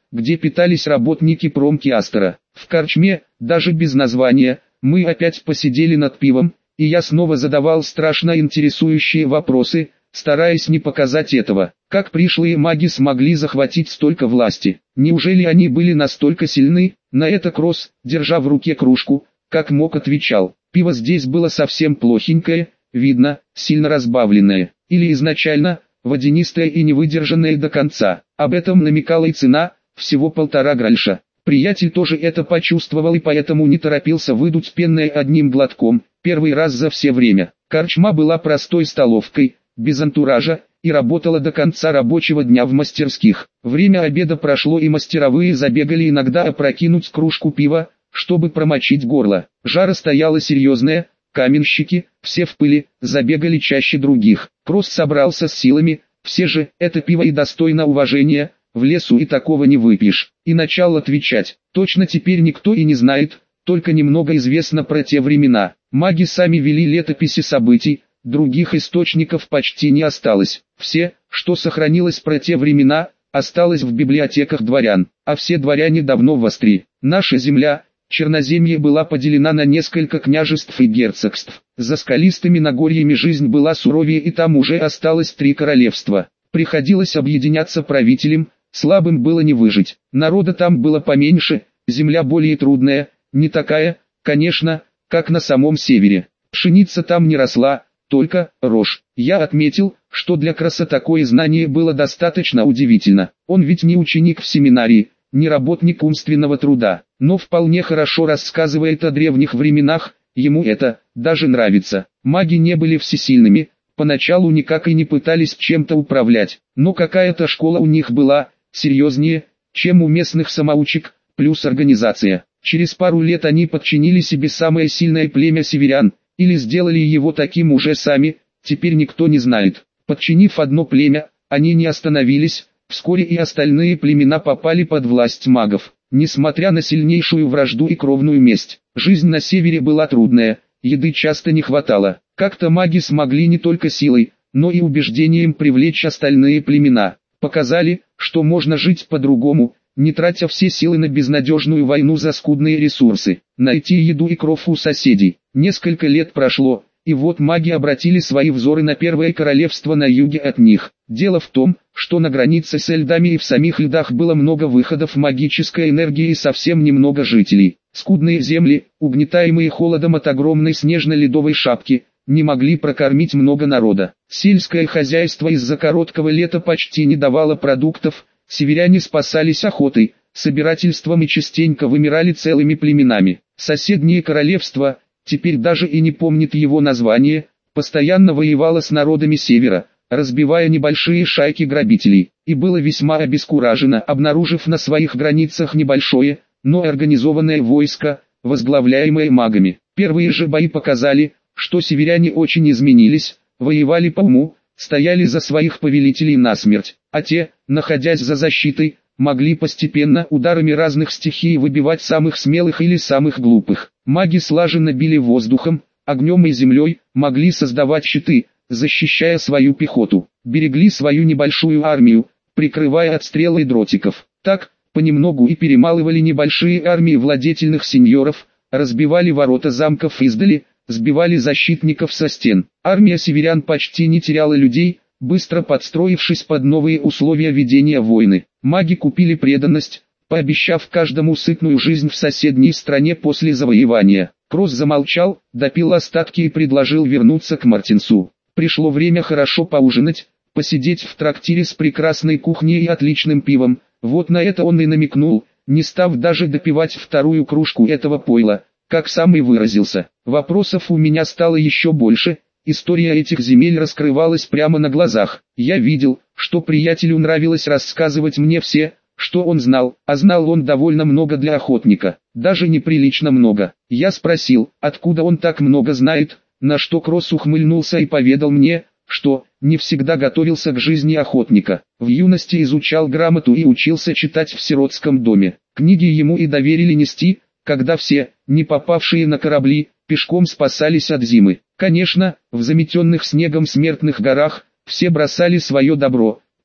где питались работники промкиастера. В корчме, даже без названия, мы опять посидели над пивом, и я снова задавал страшно интересующие вопросы, стараясь не показать этого. Как пришлые маги смогли захватить столько власти? Неужели они были настолько сильны? На это Кросс, держа в руке кружку, как мог отвечал: пиво здесь было совсем плохенькое, видно, сильно разбавленное, или изначально водянистое и не выдержанное до конца. Об этом намекала и цена, всего полтора гральша. Приятель тоже это почувствовал и поэтому не торопился выдуть пенное одним глотком, первый раз за все время. Корчма была простой столовкой, без антуража, и работала до конца рабочего дня в мастерских. Время обеда прошло и мастеровые забегали иногда опрокинуть кружку пива, чтобы промочить горло. Жара стояла серьезная, каменщики, все в пыли, забегали чаще других. Кросс собрался с силами, все же, это пиво и достойно уважения, в лесу и такого не выпьешь. И начал отвечать: точно теперь никто и не знает, только немного известно про те времена. Маги сами вели летописи событий, других источников почти не осталось. Все, что сохранилось про те времена, осталось в библиотеках дворян, а все дворяне давно востри. Наша земля, Черноземье, была поделена на несколько княжеств и герцогств. За скалистыми нагорьями жизнь была суровее, и там уже осталось три королевства. Приходилось объединяться правителям, слабым было не выжить. Народа там было поменьше, земля более трудная, не такая, конечно, как на самом севере. Пшеница там не росла, только рожь. Я отметил, что для Кросса такое знание было достаточно удивительно. Он ведь не ученик в семинарии, не работник умственного труда, но вполне хорошо рассказывает о древних временах, ему это даже нравится. Маги не были всесильными, поначалу никак и не пытались чем-то управлять, но какая-то школа у них была, серьезнее, чем у местных самоучек, плюс организация. Через пару лет они подчинили себе самое сильное племя северян, или сделали его таким уже сами, теперь никто не знает. Подчинив одно племя, они не остановились, вскоре и остальные племена попали под власть магов. Несмотря на сильнейшую вражду и кровную месть, жизнь на севере была трудная, еды часто не хватало. Как-то маги смогли не только силой, но и убеждением привлечь остальные племена. Показали, что можно жить по-другому, не тратя все силы на безнадежную войну за скудные ресурсы. Найти еду и кров у соседей. Несколько лет прошло, и вот маги обратили свои взоры на первое королевство на юге от них. Дело в том, что на границе с льдами и в самих льдах было много выходов магической энергии и совсем немного жителей. Скудные земли, угнетаемые холодом от огромной снежно-ледовой шапки, не могли прокормить много народа. Сельское хозяйство из-за короткого лета почти не давало продуктов, северяне спасались охотой, собирательством и частенько вымирали целыми племенами. Соседнее королевство, теперь даже и не помнит его название, постоянно воевало с народами севера, разбивая небольшие шайки грабителей, и было весьма обескуражено, обнаружив на своих границах небольшое, но организованное войско, возглавляемое магами. Первые же бои показали, что северяне очень изменились, воевали по уму, стояли за своих повелителей насмерть, а те, находясь за защитой, могли постепенно ударами разных стихий выбивать самых смелых или самых глупых. Маги слаженно били воздухом, огнем и землей, могли создавать щиты, защищая свою пехоту, берегли свою небольшую армию, прикрывая от стрел и дротиков. Так, понемногу и перемалывали небольшие армии владетельных сеньоров, разбивали ворота замков издали, сбивали защитников со стен. Армия северян почти не теряла людей, быстро подстроившись под новые условия ведения войны. Маги купили преданность, пообещав каждому сытную жизнь в соседней стране после завоевания. Кросс замолчал, допил остатки и предложил вернуться к Мартинсу. Пришло время хорошо поужинать, посидеть в трактире с прекрасной кухней и отличным пивом. Вот на это он и намекнул, не став даже допивать вторую кружку этого пойла, как сам и выразился. Вопросов у меня стало еще больше. История этих земель раскрывалась прямо на глазах. Я видел, что приятелю нравилось рассказывать мне все, что он знал, а знал он довольно много для охотника, даже неприлично много. Я спросил, откуда он так много знает, на что Кросс ухмыльнулся и поведал мне, что не всегда готовился к жизни охотника. В юности изучал грамоту и учился читать в сиротском доме. Книги ему и доверили нести, когда все, не попавшие на корабли, пешком спасались от зимы. Конечно, в заметенных снегом смертных горах, все бросали свое добро,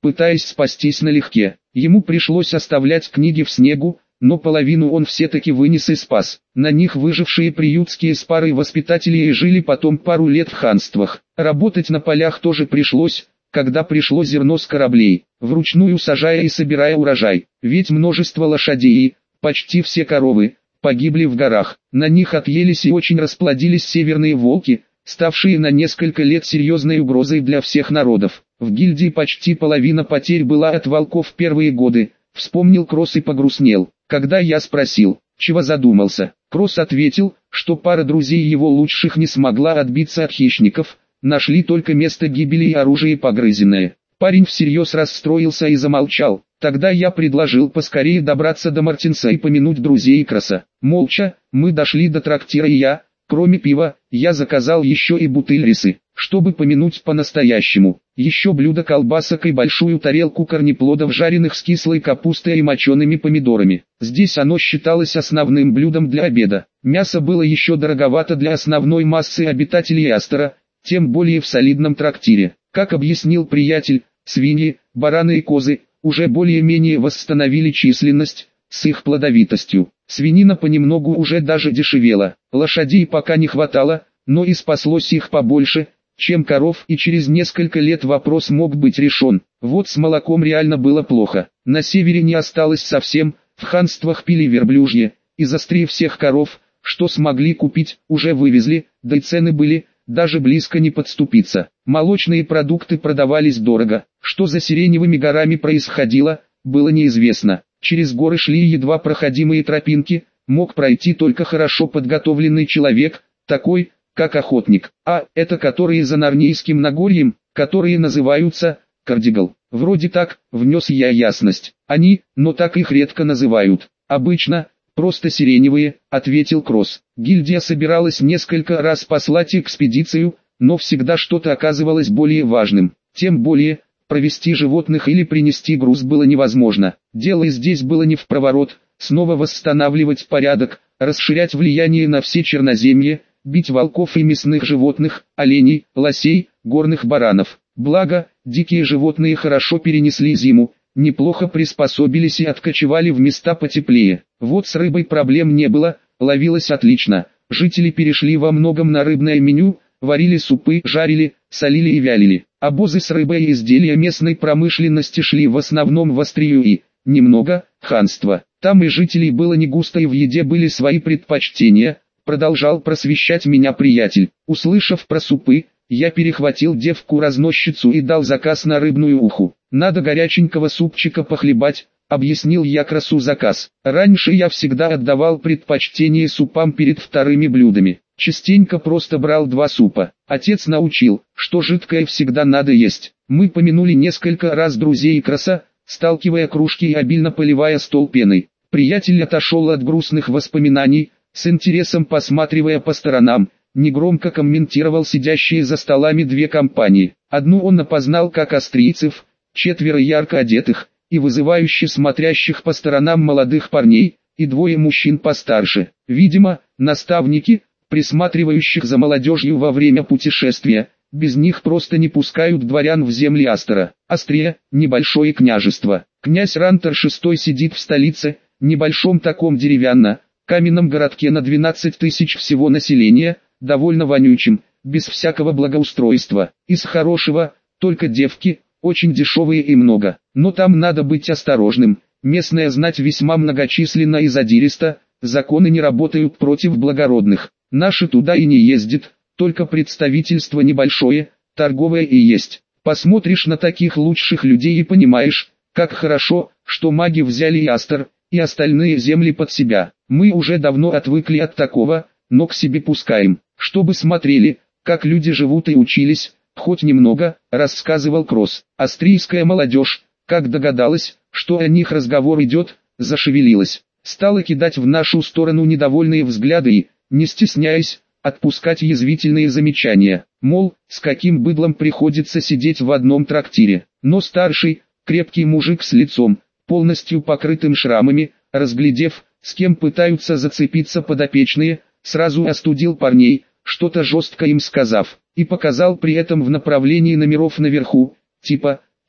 пытаясь спастись налегке. Ему пришлось оставлять книги в снегу, но половину он все-таки вынес и спас. На них выжившие приютские с парой воспитателей и жили потом пару лет в ханствах. Работать на полях тоже пришлось, когда пришло зерно с кораблей, вручную сажая и собирая урожай. Ведь множество лошадей и, почти все коровы, погибли в горах. На них отъелись и очень расплодились северные волки, ставшие на несколько лет серьезной угрозой для всех народов. В гильдии почти половина потерь была от волков в первые годы, вспомнил Кросс и погрустнел. Когда я спросил, чего задумался, Кросс ответил, что пара друзей его лучших не смогла отбиться от хищников, нашли только место гибели и оружие погрызенное. Парень всерьез расстроился и замолчал. Тогда я предложил поскорее добраться до Мартинса и помянуть друзей Кросса. Молча, мы дошли до трактира и я, кроме пива, я заказал еще и бутыль рисы, чтобы помянуть по-настоящему. Еще блюдо колбасок и большую тарелку корнеплодов, жареных с кислой капустой и мочеными помидорами. Здесь оно считалось основным блюдом для обеда. Мясо было еще дороговато для основной массы обитателей Астера, тем более в солидном трактире. Как объяснил приятель, свиньи, бараны и козы уже более-менее восстановили численность, с их плодовитостью. Свинина понемногу уже даже дешевела, лошадей пока не хватало, но и спаслось их побольше, чем коров, и через несколько лет вопрос мог быть решен. Вот с молоком реально было плохо. На севере не осталось совсем, в ханствах пили верблюжье, из острее всех коров, что смогли купить, уже вывезли, да и цены были, даже близко не подступиться. Молочные продукты продавались дорого. Что за Сиреневыми горами происходило, было неизвестно. Через горы шли едва проходимые тропинки, мог пройти только хорошо подготовленный человек, такой, как охотник. А это которые за Нарнийским Нагорьем, которые называются Кардигал. Вроде так, внес я ясность. Они, но так их редко называют. Обычно просто Сиреневые, ответил Кросс. Гильдия собиралась несколько раз послать экспедицию, но всегда что-то оказывалось более важным. Тем более, провести животных или принести груз было невозможно. Дело здесь было не в проворот, снова восстанавливать порядок, расширять влияние на все Черноземье, бить волков и мясных животных, оленей, лосей, горных баранов. Благо, дикие животные хорошо перенесли зиму, неплохо приспособились и откочевали в места потеплее. Вот с рыбой проблем не было, ловилось отлично. Жители перешли во многом на рыбное меню, варили супы, жарили, солили и вялили. Обозы с рыбой и изделия местной промышленности шли в основном в Острию и, немного, ханство. Там и жителей было не густо и в еде были свои предпочтения, продолжал просвещать меня приятель. Услышав про супы, я перехватил девку-разносчицу и дал заказ на рыбную уху. Надо горяченького супчика похлебать, объяснил я Кроссу заказ. Раньше я всегда отдавал предпочтение супам перед вторыми блюдами. Частенько просто брал два супа. Отец научил, что жидкое всегда надо есть. Мы помянули несколько раз друзей Кросса, сталкивая кружки и обильно поливая стол пеной. Приятель отошел от грустных воспоминаний, с интересом посматривая по сторонам, негромко комментировал сидящие за столами две компании. Одну он опознал как австрийцев, четверо ярко одетых и вызывающе смотрящих по сторонам молодых парней, и двое мужчин постарше. Видимо, наставники, присматривающих за молодежью во время путешествия. Без них просто не пускают дворян в земли Астера. Острия – небольшое княжество. Князь Рантер шестой сидит в столице, небольшом таком деревянно, каменном городке на двенадцать тысяч всего населения, довольно вонючим, без всякого благоустройства. Из хорошего, только девки, очень дешевые и много. Но там надо быть осторожным, местная знать весьма многочисленна и задириста, законы не работают против благородных. Наши туда и не ездят, только представительство небольшое, торговое и есть. Посмотришь на таких лучших людей и понимаешь, как хорошо, что маги взяли и Астер, и остальные земли под себя. Мы уже давно отвыкли от такого, но к себе пускаем, чтобы смотрели, как люди живут и учились, хоть немного, рассказывал Кросс. Австрийская молодежь, как догадалась, что о них разговор идет, зашевелилась, стала кидать в нашу сторону недовольные взгляды и, не стесняясь, отпускать язвительные замечания, мол, с каким быдлом приходится сидеть в одном трактире. Но старший, крепкий мужик с лицом, полностью покрытым шрамами, разглядев, с кем пытаются зацепиться подопечные, сразу остудил парней, что-то жестко им сказав, и показал при этом в направлении номеров наверху, типа,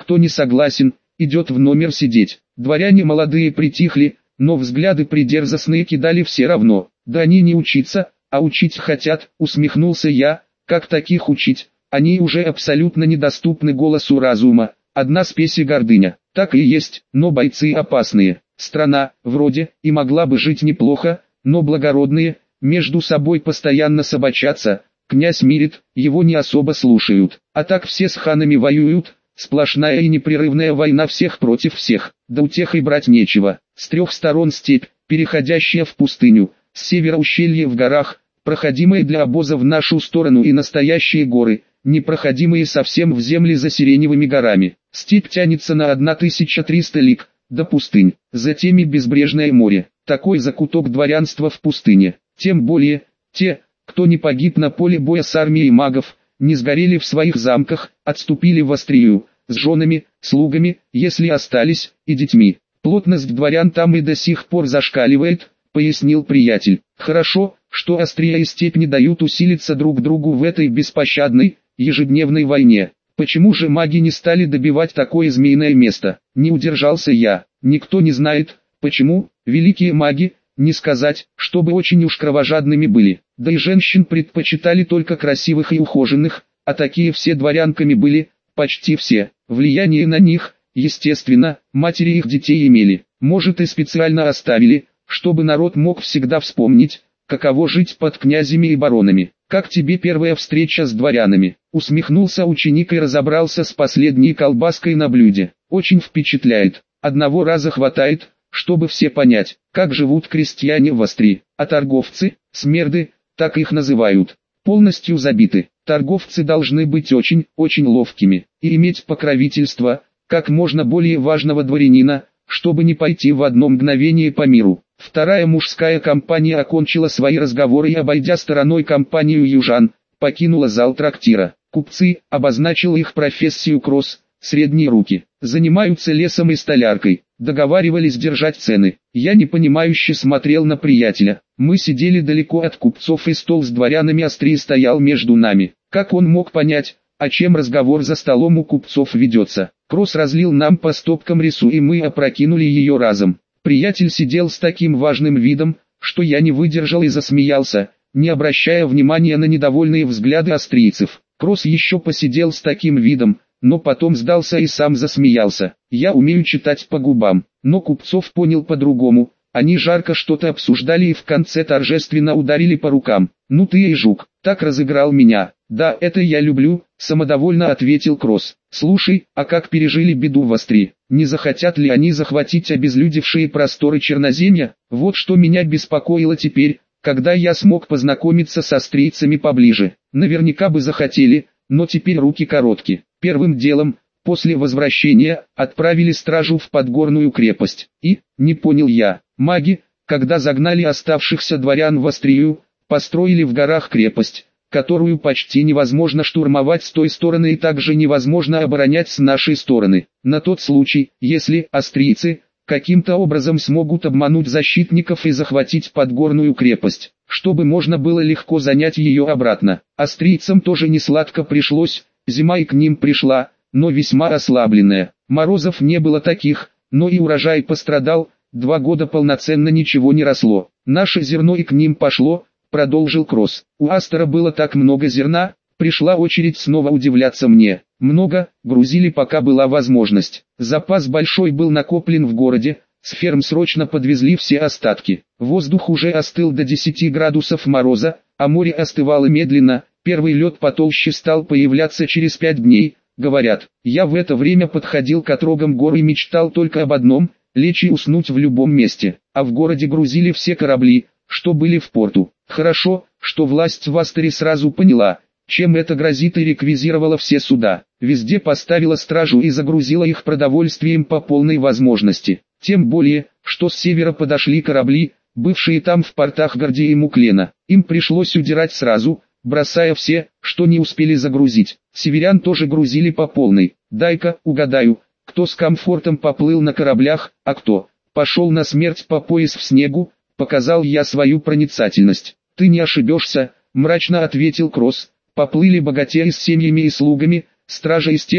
кто не согласен, идет в номер сидеть. Дворяне молодые притихли, но взгляды придерзостные кидали все равно. Да они не учиться, а учить хотят, усмехнулся я. Как таких учить? Они уже абсолютно недоступны голосу разума. Одна спесь и гордыня. Так и есть, но бойцы опасные. Страна, вроде, и могла бы жить неплохо, но благородные, между собой постоянно собачатся. Князь мирит, его не особо слушают. А так все с ханами воюют, сплошная и непрерывная война всех против всех. Да утех и брать нечего. С трех сторон степь, переходящая в пустыню, с севера ущелье в горах, проходимые для обоза в нашу сторону и настоящие горы, непроходимые совсем в земли за Сиреневыми горами. Степь тянется на тысячу триста лиг, до пустынь, за теми безбрежное море. Такой закуток дворянства в пустыне. Тем более, те, кто не погиб на поле боя с армией магов, не сгорели в своих замках, отступили в Острию, с женами, слугами, если остались, и детьми. Плотность дворян там и до сих пор зашкаливает, пояснил приятель. Хорошо, что Острия и степь не дают усилиться друг другу в этой беспощадной, ежедневной войне. Почему же маги не стали добивать такое змеиное место? Не удержался я. Никто не знает, почему. Великие маги, не сказать, чтобы очень уж кровожадными были. Да и женщин предпочитали только красивых и ухоженных, а такие все дворянками были, почти все. Влияние на них, естественно, матери их детей имели. Может и специально оставили, чтобы народ мог всегда вспомнить, каково жить под князями и баронами. Как тебе первая встреча с дворянами? Усмехнулся ученик и разобрался с последней колбаской на блюде. Очень впечатляет. Одного раза хватает, чтобы все понять, как живут крестьяне в Острии. А торговцы, смерды, так их называют, полностью забиты. Торговцы должны быть очень, очень ловкими и иметь покровительство, как можно более важного дворянина, чтобы не пойти в одно мгновение по миру. Вторая мужская компания окончила свои разговоры и, обойдя стороной компанию южан, покинула зал трактира. Купцы, обозначил их профессию Кросс, средние руки, занимаются лесом и столяркой, договаривались держать цены. Я непонимающе смотрел на приятеля. Мы сидели далеко от купцов и стол с дворянами Острии стоял между нами. Как он мог понять, о чем разговор за столом у купцов ведется? Кросс разлил нам по стопкам рису и мы опрокинули ее разом. Приятель сидел с таким важным видом, что я не выдержал и засмеялся, не обращая внимания на недовольные взгляды австрийцев. Кросс еще посидел с таким видом, но потом сдался и сам засмеялся. Я умею читать по губам, но купцов понял по-другому. Они жарко что-то обсуждали и в конце торжественно ударили по рукам. «Ну ты и жук, так разыграл меня». «Да, это я люблю», — самодовольно ответил Кросс. «Слушай, а как пережили беду в Острии? Не захотят ли они захватить обезлюдевшие просторы Черноземья? Вот что меня беспокоило теперь, когда я смог познакомиться с австрийцами поближе. Наверняка бы захотели, но теперь руки коротки. Первым делом, после возвращения, отправили стражу в Подгорную крепость. И, не понял я, маги, когда загнали оставшихся дворян в Острию, построили в горах крепость, которую почти невозможно штурмовать с той стороны и также невозможно оборонять с нашей стороны. На тот случай, если австрийцы каким-то образом смогут обмануть защитников и захватить Подгорную крепость, чтобы можно было легко занять ее обратно. Австрийцам тоже не сладко пришлось, зима и к ним пришла, но весьма ослабленная. Морозов не было таких, но и урожай пострадал, два года полноценно ничего не росло. Наше зерно и к ним пошло, продолжил Кросс. У Астора было так много зерна, пришла очередь снова удивляться мне. Много, грузили пока была возможность. Запас большой был накоплен в городе, с ферм срочно подвезли все остатки. Воздух уже остыл до десяти градусов мороза, а море остывало медленно, первый лед потолще стал появляться через пять дней, говорят. Я в это время подходил к отрогам гор и мечтал только об одном – лечь и уснуть в любом месте, а в городе грузили все корабли, что были в порту. Хорошо, что власть в Астере сразу поняла, чем это грозит, и реквизировала все суда. Везде поставила стражу и загрузила их продовольствием по полной возможности. Тем более, что с севера подошли корабли, бывшие там в портах Гордея и Муклена. Им пришлось удирать сразу, бросая все, что не успели загрузить. Северян тоже грузили по полной. Дай-ка угадаю, кто с комфортом поплыл на кораблях, а кто пошел на смерть по пояс в снегу. Показал я свою проницательность. «Ты не ошибешься», — мрачно ответил Кросс. «Поплыли богатеи с семьями и слугами, стража из тех,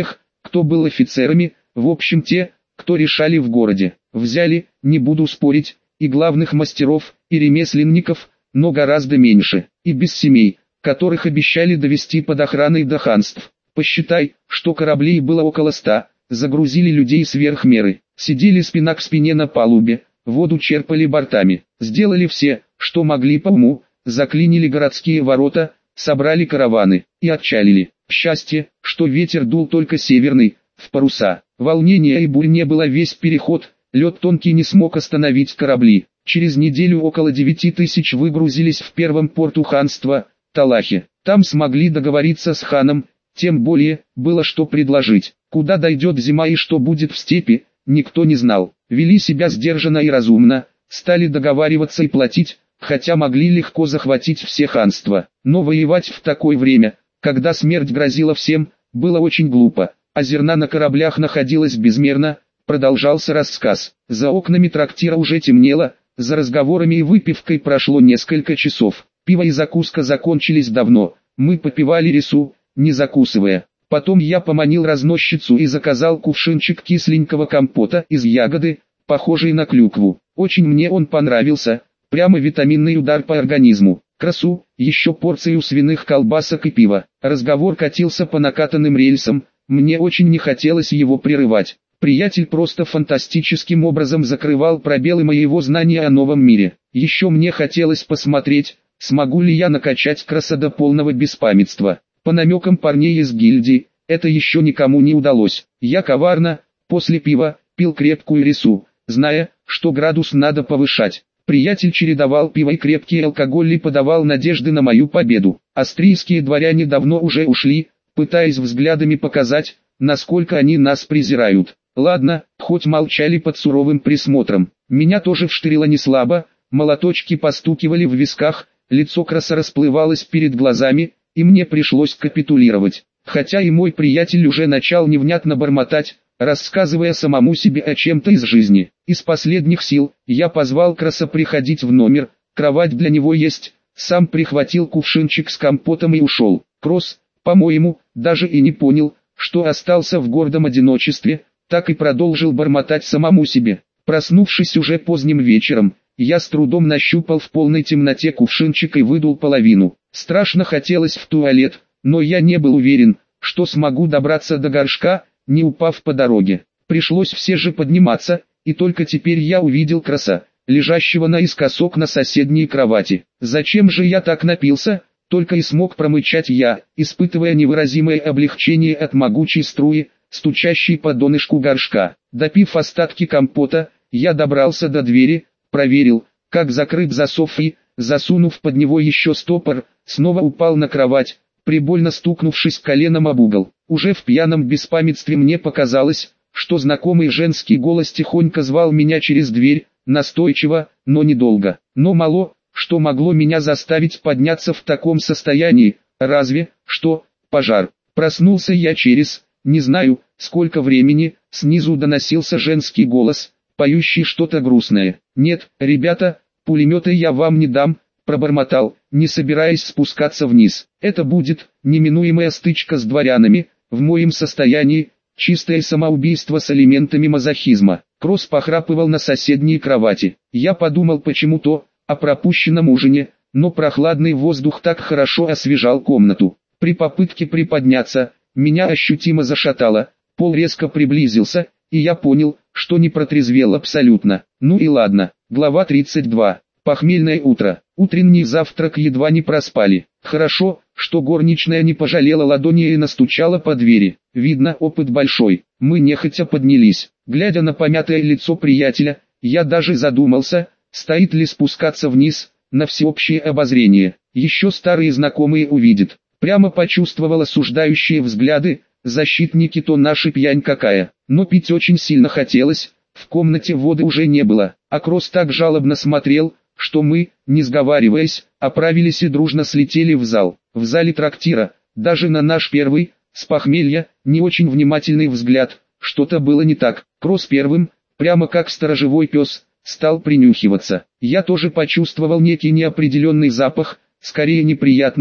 кто был офицерами, в общем те, кто решали в городе. Взяли, не буду спорить, и главных мастеров, и ремесленников, но гораздо меньше, и без семей, которых обещали довести под охраной до ханств. Посчитай, что кораблей было около ста, загрузили людей сверх меры, сидели спина к спине на палубе, воду черпали бортами, сделали все, что могли по уму, заклинили городские ворота, собрали караваны и отчалили. Счастье, что ветер дул только северный, в паруса. Волнения и бурь не было весь переход, лед тонкий не смог остановить корабли. Через неделю около девяти тысяч выгрузились в первом порту ханства, Талахе. Там смогли договориться с ханом, тем более, было что предложить. Куда дойдет зима и что будет в степи, никто не знал. Вели себя сдержанно и разумно, стали договариваться и платить, хотя могли легко захватить все ханства. Но воевать в такое время, когда смерть грозила всем, было очень глупо, а зерна на кораблях находилось безмерно. Продолжался рассказ. За окнами трактира уже темнело, за разговорами и выпивкой прошло несколько часов. Пиво и закуска закончились давно, мы попивали рису, не закусывая. Потом я поманил разносчицу и заказал кувшинчик кисленького компота из ягоды, похожей на клюкву. Очень мне он понравился, прямо витаминный удар по организму. Красу, еще порцию свиных колбасок и пива. Разговор катился по накатанным рельсам, мне очень не хотелось его прерывать. Приятель просто фантастическим образом закрывал пробелы моего знания о новом мире. Еще мне хотелось посмотреть, смогу ли я накачать Краса до полного беспамятства. По намекам парней из гильдии, это еще никому не удалось. Я коварно, после пива, пил крепкую рису, зная, что градус надо повышать. Приятель чередовал пиво и крепкий алкоголь и подавал надежды на мою победу. Австрийские дворяне давно уже ушли, пытаясь взглядами показать, насколько они нас презирают. Ладно, хоть молчали под суровым присмотром. Меня тоже вштырило не слабо, молоточки постукивали в висках, лицо Краса расплывалось перед глазами, и мне пришлось капитулировать. Хотя и мой приятель уже начал невнятно бормотать, рассказывая самому себе о чем-то из жизни. Из последних сил, я позвал Краса приходить в номер, кровать для него есть, сам прихватил кувшинчик с компотом и ушел. Крос, по-моему, даже и не понял, что остался в гордом одиночестве, так и продолжил бормотать самому себе. Проснувшись уже поздним вечером, я с трудом нащупал в полной темноте кувшинчик и выдул половину. Страшно хотелось в туалет, но я не был уверен, что смогу добраться до горшка, не упав по дороге. Пришлось все же подниматься, и только теперь я увидел Краса, лежащего наискосок на соседней кровати. Зачем же я так напился? Только и смог промычать я, испытывая невыразимое облегчение от могучей струи, стучащей по донышку горшка. Допив остатки компота, я добрался до двери, проверил, как закрыт засов и, засунув под него еще стопор, снова упал на кровать, прибольно стукнувшись коленом об угол. Уже в пьяном беспамятстве мне показалось, что знакомый женский голос тихонько звал меня через дверь, настойчиво, но недолго. Но мало, что могло меня заставить подняться в таком состоянии, разве, что, пожар. Проснулся я через, не знаю, сколько времени, снизу доносился женский голос, поющий что-то грустное. «Нет, ребята, пулемета я вам не дам», пробормотал, не собираясь спускаться вниз. «Это будет неминуемая стычка с дворянами, в моем состоянии, чистое самоубийство с элементами мазохизма». Кросс похрапывал на соседней кровати. Я подумал почему-то о пропущенном ужине, но прохладный воздух так хорошо освежал комнату. При попытке приподняться, меня ощутимо зашатало, пол резко приблизился, и я понял, что не протрезвел абсолютно. Ну и ладно. Глава тридцать два. Похмельное утро. Утренний завтрак едва не проспали. Хорошо, что горничная не пожалела ладони и настучала по двери. Видно, опыт большой. Мы нехотя поднялись. Глядя на помятое лицо приятеля, я даже задумался, стоит ли спускаться вниз, на всеобщее обозрение. Еще старые знакомые увидят. Прямо почувствовал осуждающие взгляды, защитники, то наша пьянь какая. Но пить очень сильно хотелось, в комнате воды уже не было, а Кросс так жалобно смотрел, что мы, не сговариваясь, оправились и дружно слетели в зал. В зале трактира, даже на наш первый, с похмелья, не очень внимательный взгляд, что-то было не так. Кросс первым, прямо как сторожевой пес, стал принюхиваться. Я тоже почувствовал некий неопределенный запах, скорее неприятный,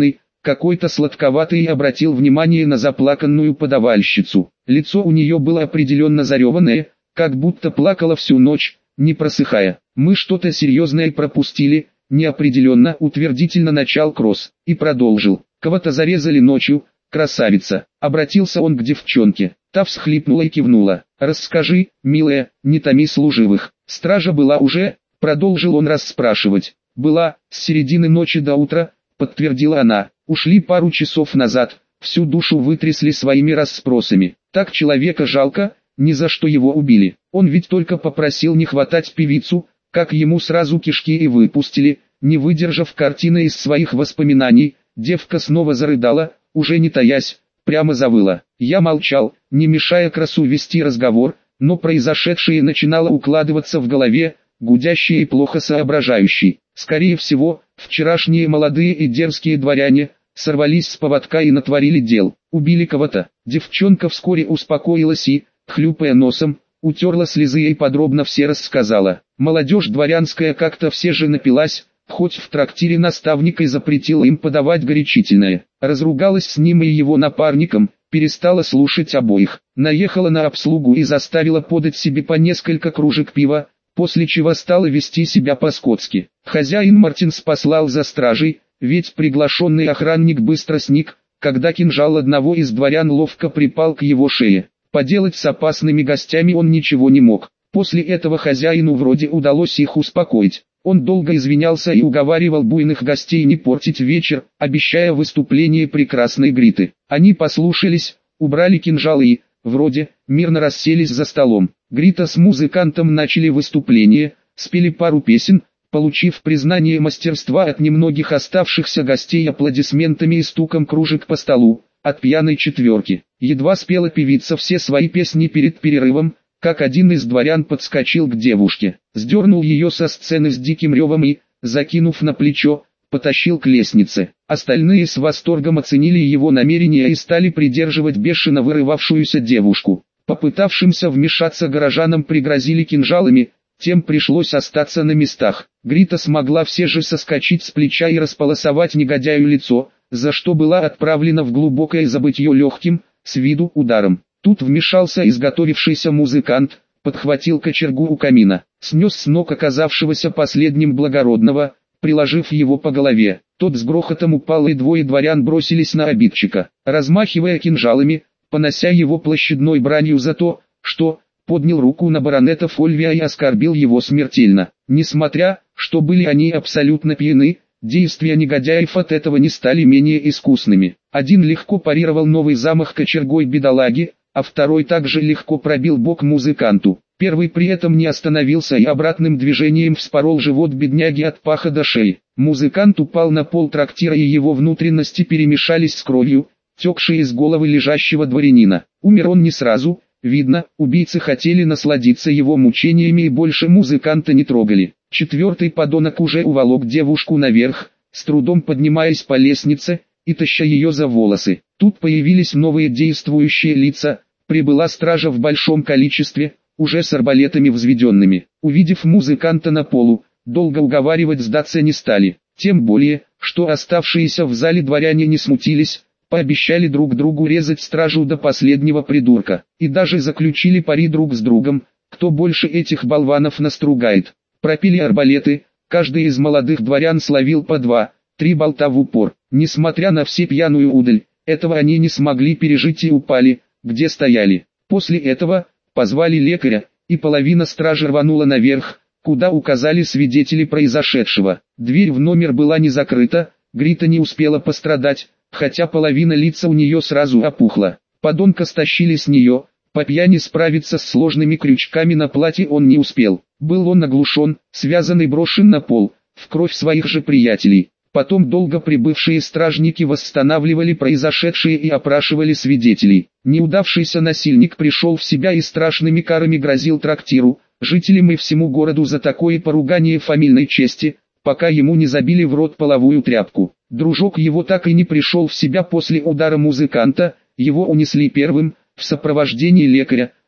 какой-то сладковатый, и обратил внимание на заплаканную подавальщицу. Лицо у нее было определенно зареванное, как будто плакала всю ночь, не просыхая. «Мы что-то серьезное пропустили», неопределенно утвердительно начал Кросс, и продолжил. «Кого-то зарезали ночью, красавица». Обратился он к девчонке. Та всхлипнула и кивнула. «Расскажи, милая, не томи служивых». «Стража была уже», продолжил он расспрашивать. «Была, с середины ночи до утра», подтвердила она. «Ушли пару часов назад, всю душу вытрясли своими расспросами. Так человека жалко, ни за что его убили. Он ведь только попросил не хватать певицу, как ему сразу кишки и выпустили». Не выдержав картины из своих воспоминаний, девка снова зарыдала, уже не таясь, прямо завыла. Я молчал, не мешая Кросу вести разговор, но произошедшее начинало укладываться в голове, гудящий и плохо соображающий. Скорее всего, вчерашние молодые и дерзкие дворяне сорвались с поводка и натворили дел, убили кого-то. Девчонка вскоре успокоилась и, хлюпая носом, утерла слезы и подробно все рассказала. Молодежь дворянская как-то все же напилась, хоть в трактире наставник и запретил им подавать горячительное. Разругалась с ним и его напарником, перестала слушать обоих. Наехала на обслугу и заставила подать себе по несколько кружек пива, после чего стала вести себя по-скотски. Хозяин Мартинс послал за стражей, ведь приглашенный охранник быстро сник, когда кинжал одного из дворян ловко припал к его шее. Поделать с опасными гостями он ничего не мог. После этого хозяину вроде удалось их успокоить. Он долго извинялся и уговаривал буйных гостей не портить вечер, обещая выступление прекрасной Гриты. Они послушались, убрали кинжалы и, вроде, мирно расселись за столом. Грита с музыкантом начали выступление, спели пару песен, получив признание мастерства от немногих оставшихся гостей аплодисментами и стуком кружек по столу, от пьяной четверки. Едва спела певица все свои песни перед перерывом, как один из дворян подскочил к девушке, сдернул ее со сцены с диким ревом и, закинув на плечо, потащил к лестнице. Остальные с восторгом оценили его намерения и стали придерживать бешено вырывавшуюся девушку. Попытавшимся вмешаться горожанам пригрозили кинжалами, тем пришлось остаться на местах. Грита смогла все же соскочить с плеча и располосовать негодяю лицо, за что была отправлена в глубокое забытье легким, с виду ударом. Тут вмешался изготовившийся музыкант, подхватил кочергу у камина, снес с ног оказавшегося последним благородного, приложив его по голове. Тот с грохотом упал, и двое дворян бросились на обидчика, размахивая кинжалами, понося его площадной бранью за то, что поднял руку на баронета Фольвия и оскорбил его смертельно. Несмотря, что были они абсолютно пьяны, действия негодяев от этого не стали менее искусными. Один легко парировал новый замах кочергой бедолаги, а второй также легко пробил бок музыканту. Первый при этом не остановился и обратным движением вспорол живот бедняги от паха до шеи. Музыкант упал на пол трактира, и его внутренности перемешались с кровью, текшей из головы лежащего дворянина. Умер он не сразу, видно, убийцы хотели насладиться его мучениями и больше музыканта не трогали. Четвертый подонок уже уволок девушку наверх, с трудом поднимаясь по лестнице и таща ее за волосы. Тут появились новые действующие лица, прибыла стража в большом количестве, уже с арбалетами взведенными. Увидев музыканта на полу, долго уговаривать сдаться не стали, тем более, что оставшиеся в зале дворяне не смутились, пообещали друг другу резать стражу до последнего придурка, и даже заключили пари друг с другом, кто больше этих болванов настругает. Пропили арбалеты, каждый из молодых дворян словил по два, три болта в упор. Несмотря на все пьяную удаль, этого они не смогли пережить и упали, где стояли. После этого, позвали лекаря, и половина стражи рванула наверх, куда указали свидетели произошедшего. Дверь в номер была не закрыта, Грита не успела пострадать, хотя половина лица у нее сразу опухла. Подонка стащили с нее, по пьяни справиться с сложными крючками на платье он не успел. Был он оглушен, связан и брошен на пол, в кровь своих же приятелей. Потом долго прибывшие стражники восстанавливали произошедшее и опрашивали свидетелей. Неудавшийся насильник пришел в себя и страшными карами грозил трактиру, жителям и всему городу за такое поругание фамильной чести, пока ему не забили в рот половую тряпку. Дружок его так и не пришел в себя после удара музыканта, его унесли первым, в сопровождении лекаря,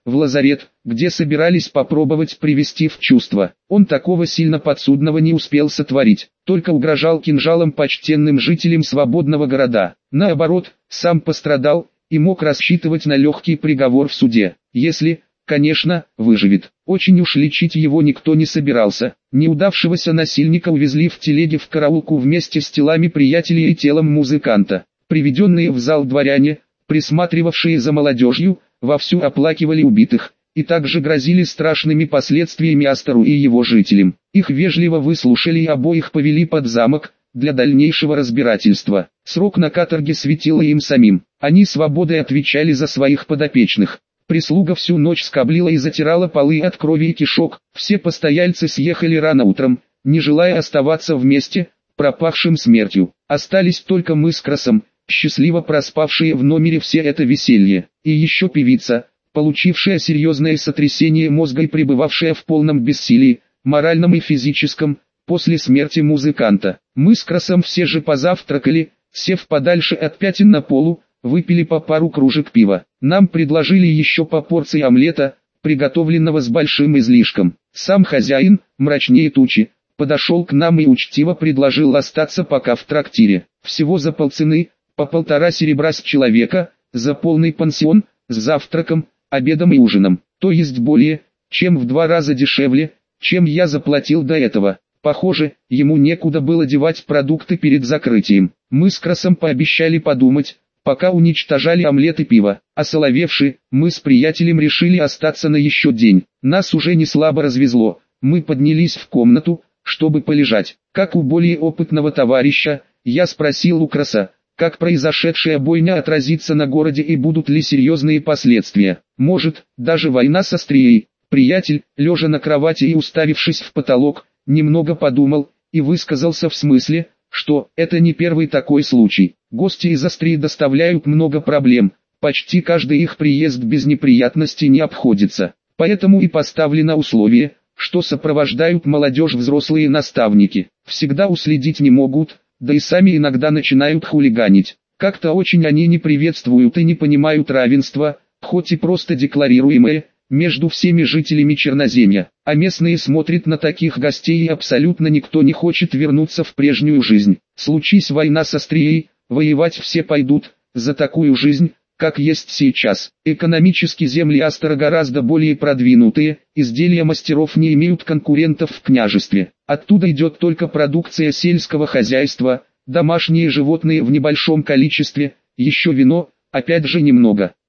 в лазарет, где собирались попробовать привести в чувство. Он такого сильно подсудного не успел сотворить, только угрожал кинжалом почтенным жителям свободного города. Наоборот, сам пострадал и мог рассчитывать на легкий приговор в суде, если, конечно, выживет. Очень уж лечить его никто не собирался. Неудавшегося насильника увезли в телеге в караулку вместе с телами приятелей и телом музыканта. Приведенные в зал дворяне, присматривавшие за молодежью, вовсю оплакивали убитых, и также грозили страшными последствиями Астору и его жителям. Их вежливо выслушали и обоих повели под замок, для дальнейшего разбирательства. Срок на каторге светило им самим. Они свободой отвечали за своих подопечных. Прислуга всю ночь скоблила и затирала полы от крови и кишок. Все постояльцы съехали рано утром, не желая оставаться вместе, пропахшим смертью. Остались только мы с Красом, счастливо проспавшие в номере все это веселье. И еще певица, получившая серьезное сотрясение мозга и пребывавшая в полном бессилии, моральном и физическом, после смерти музыканта. Мы с Красом все же позавтракали, сев подальше от пятен на полу, выпили по пару кружек пива. Нам предложили еще по порции омлета, приготовленного с большим излишком. Сам хозяин, мрачнее тучи, подошел к нам и учтиво предложил остаться пока в трактире. Всего за полцены, по полтора серебра с человека, за полный пансион, с завтраком, обедом и ужином. То есть более, чем в два раза дешевле, чем я заплатил до этого. Похоже, ему некуда было девать продукты перед закрытием. Мы с Красом пообещали подумать, пока уничтожали омлет и пиво. Осоловевши, мы с приятелем решили остаться на еще день. Нас уже не слабо развезло. Мы поднялись в комнату, чтобы полежать. Как у более опытного товарища, я спросил у Краса, как произошедшая бойня отразится на городе и будут ли серьезные последствия. Может, даже война с Астрией. Приятель, лежа на кровати и уставившись в потолок, немного подумал и высказался в смысле, что это не первый такой случай. Гости из Астрии доставляют много проблем, почти каждый их приезд без неприятностей не обходится. Поэтому и поставлено условие, что сопровождают молодежь взрослые наставники. Всегда уследить не могут, да и сами иногда начинают хулиганить. Как-то очень они не приветствуют и не понимают равенства, хоть и просто декларируемое, между всеми жителями Черноземья, а местные смотрят на таких гостей и абсолютно никто не хочет вернуться в прежнюю жизнь. Случись война с Астрией, воевать все пойдут, за такую жизнь, как есть сейчас. Экономически земли Астора гораздо более продвинутые, изделия мастеров не имеют конкурентов в княжестве. Оттуда идет только продукция сельского хозяйства, домашние животные в небольшом количестве, еще вино, опять же немного.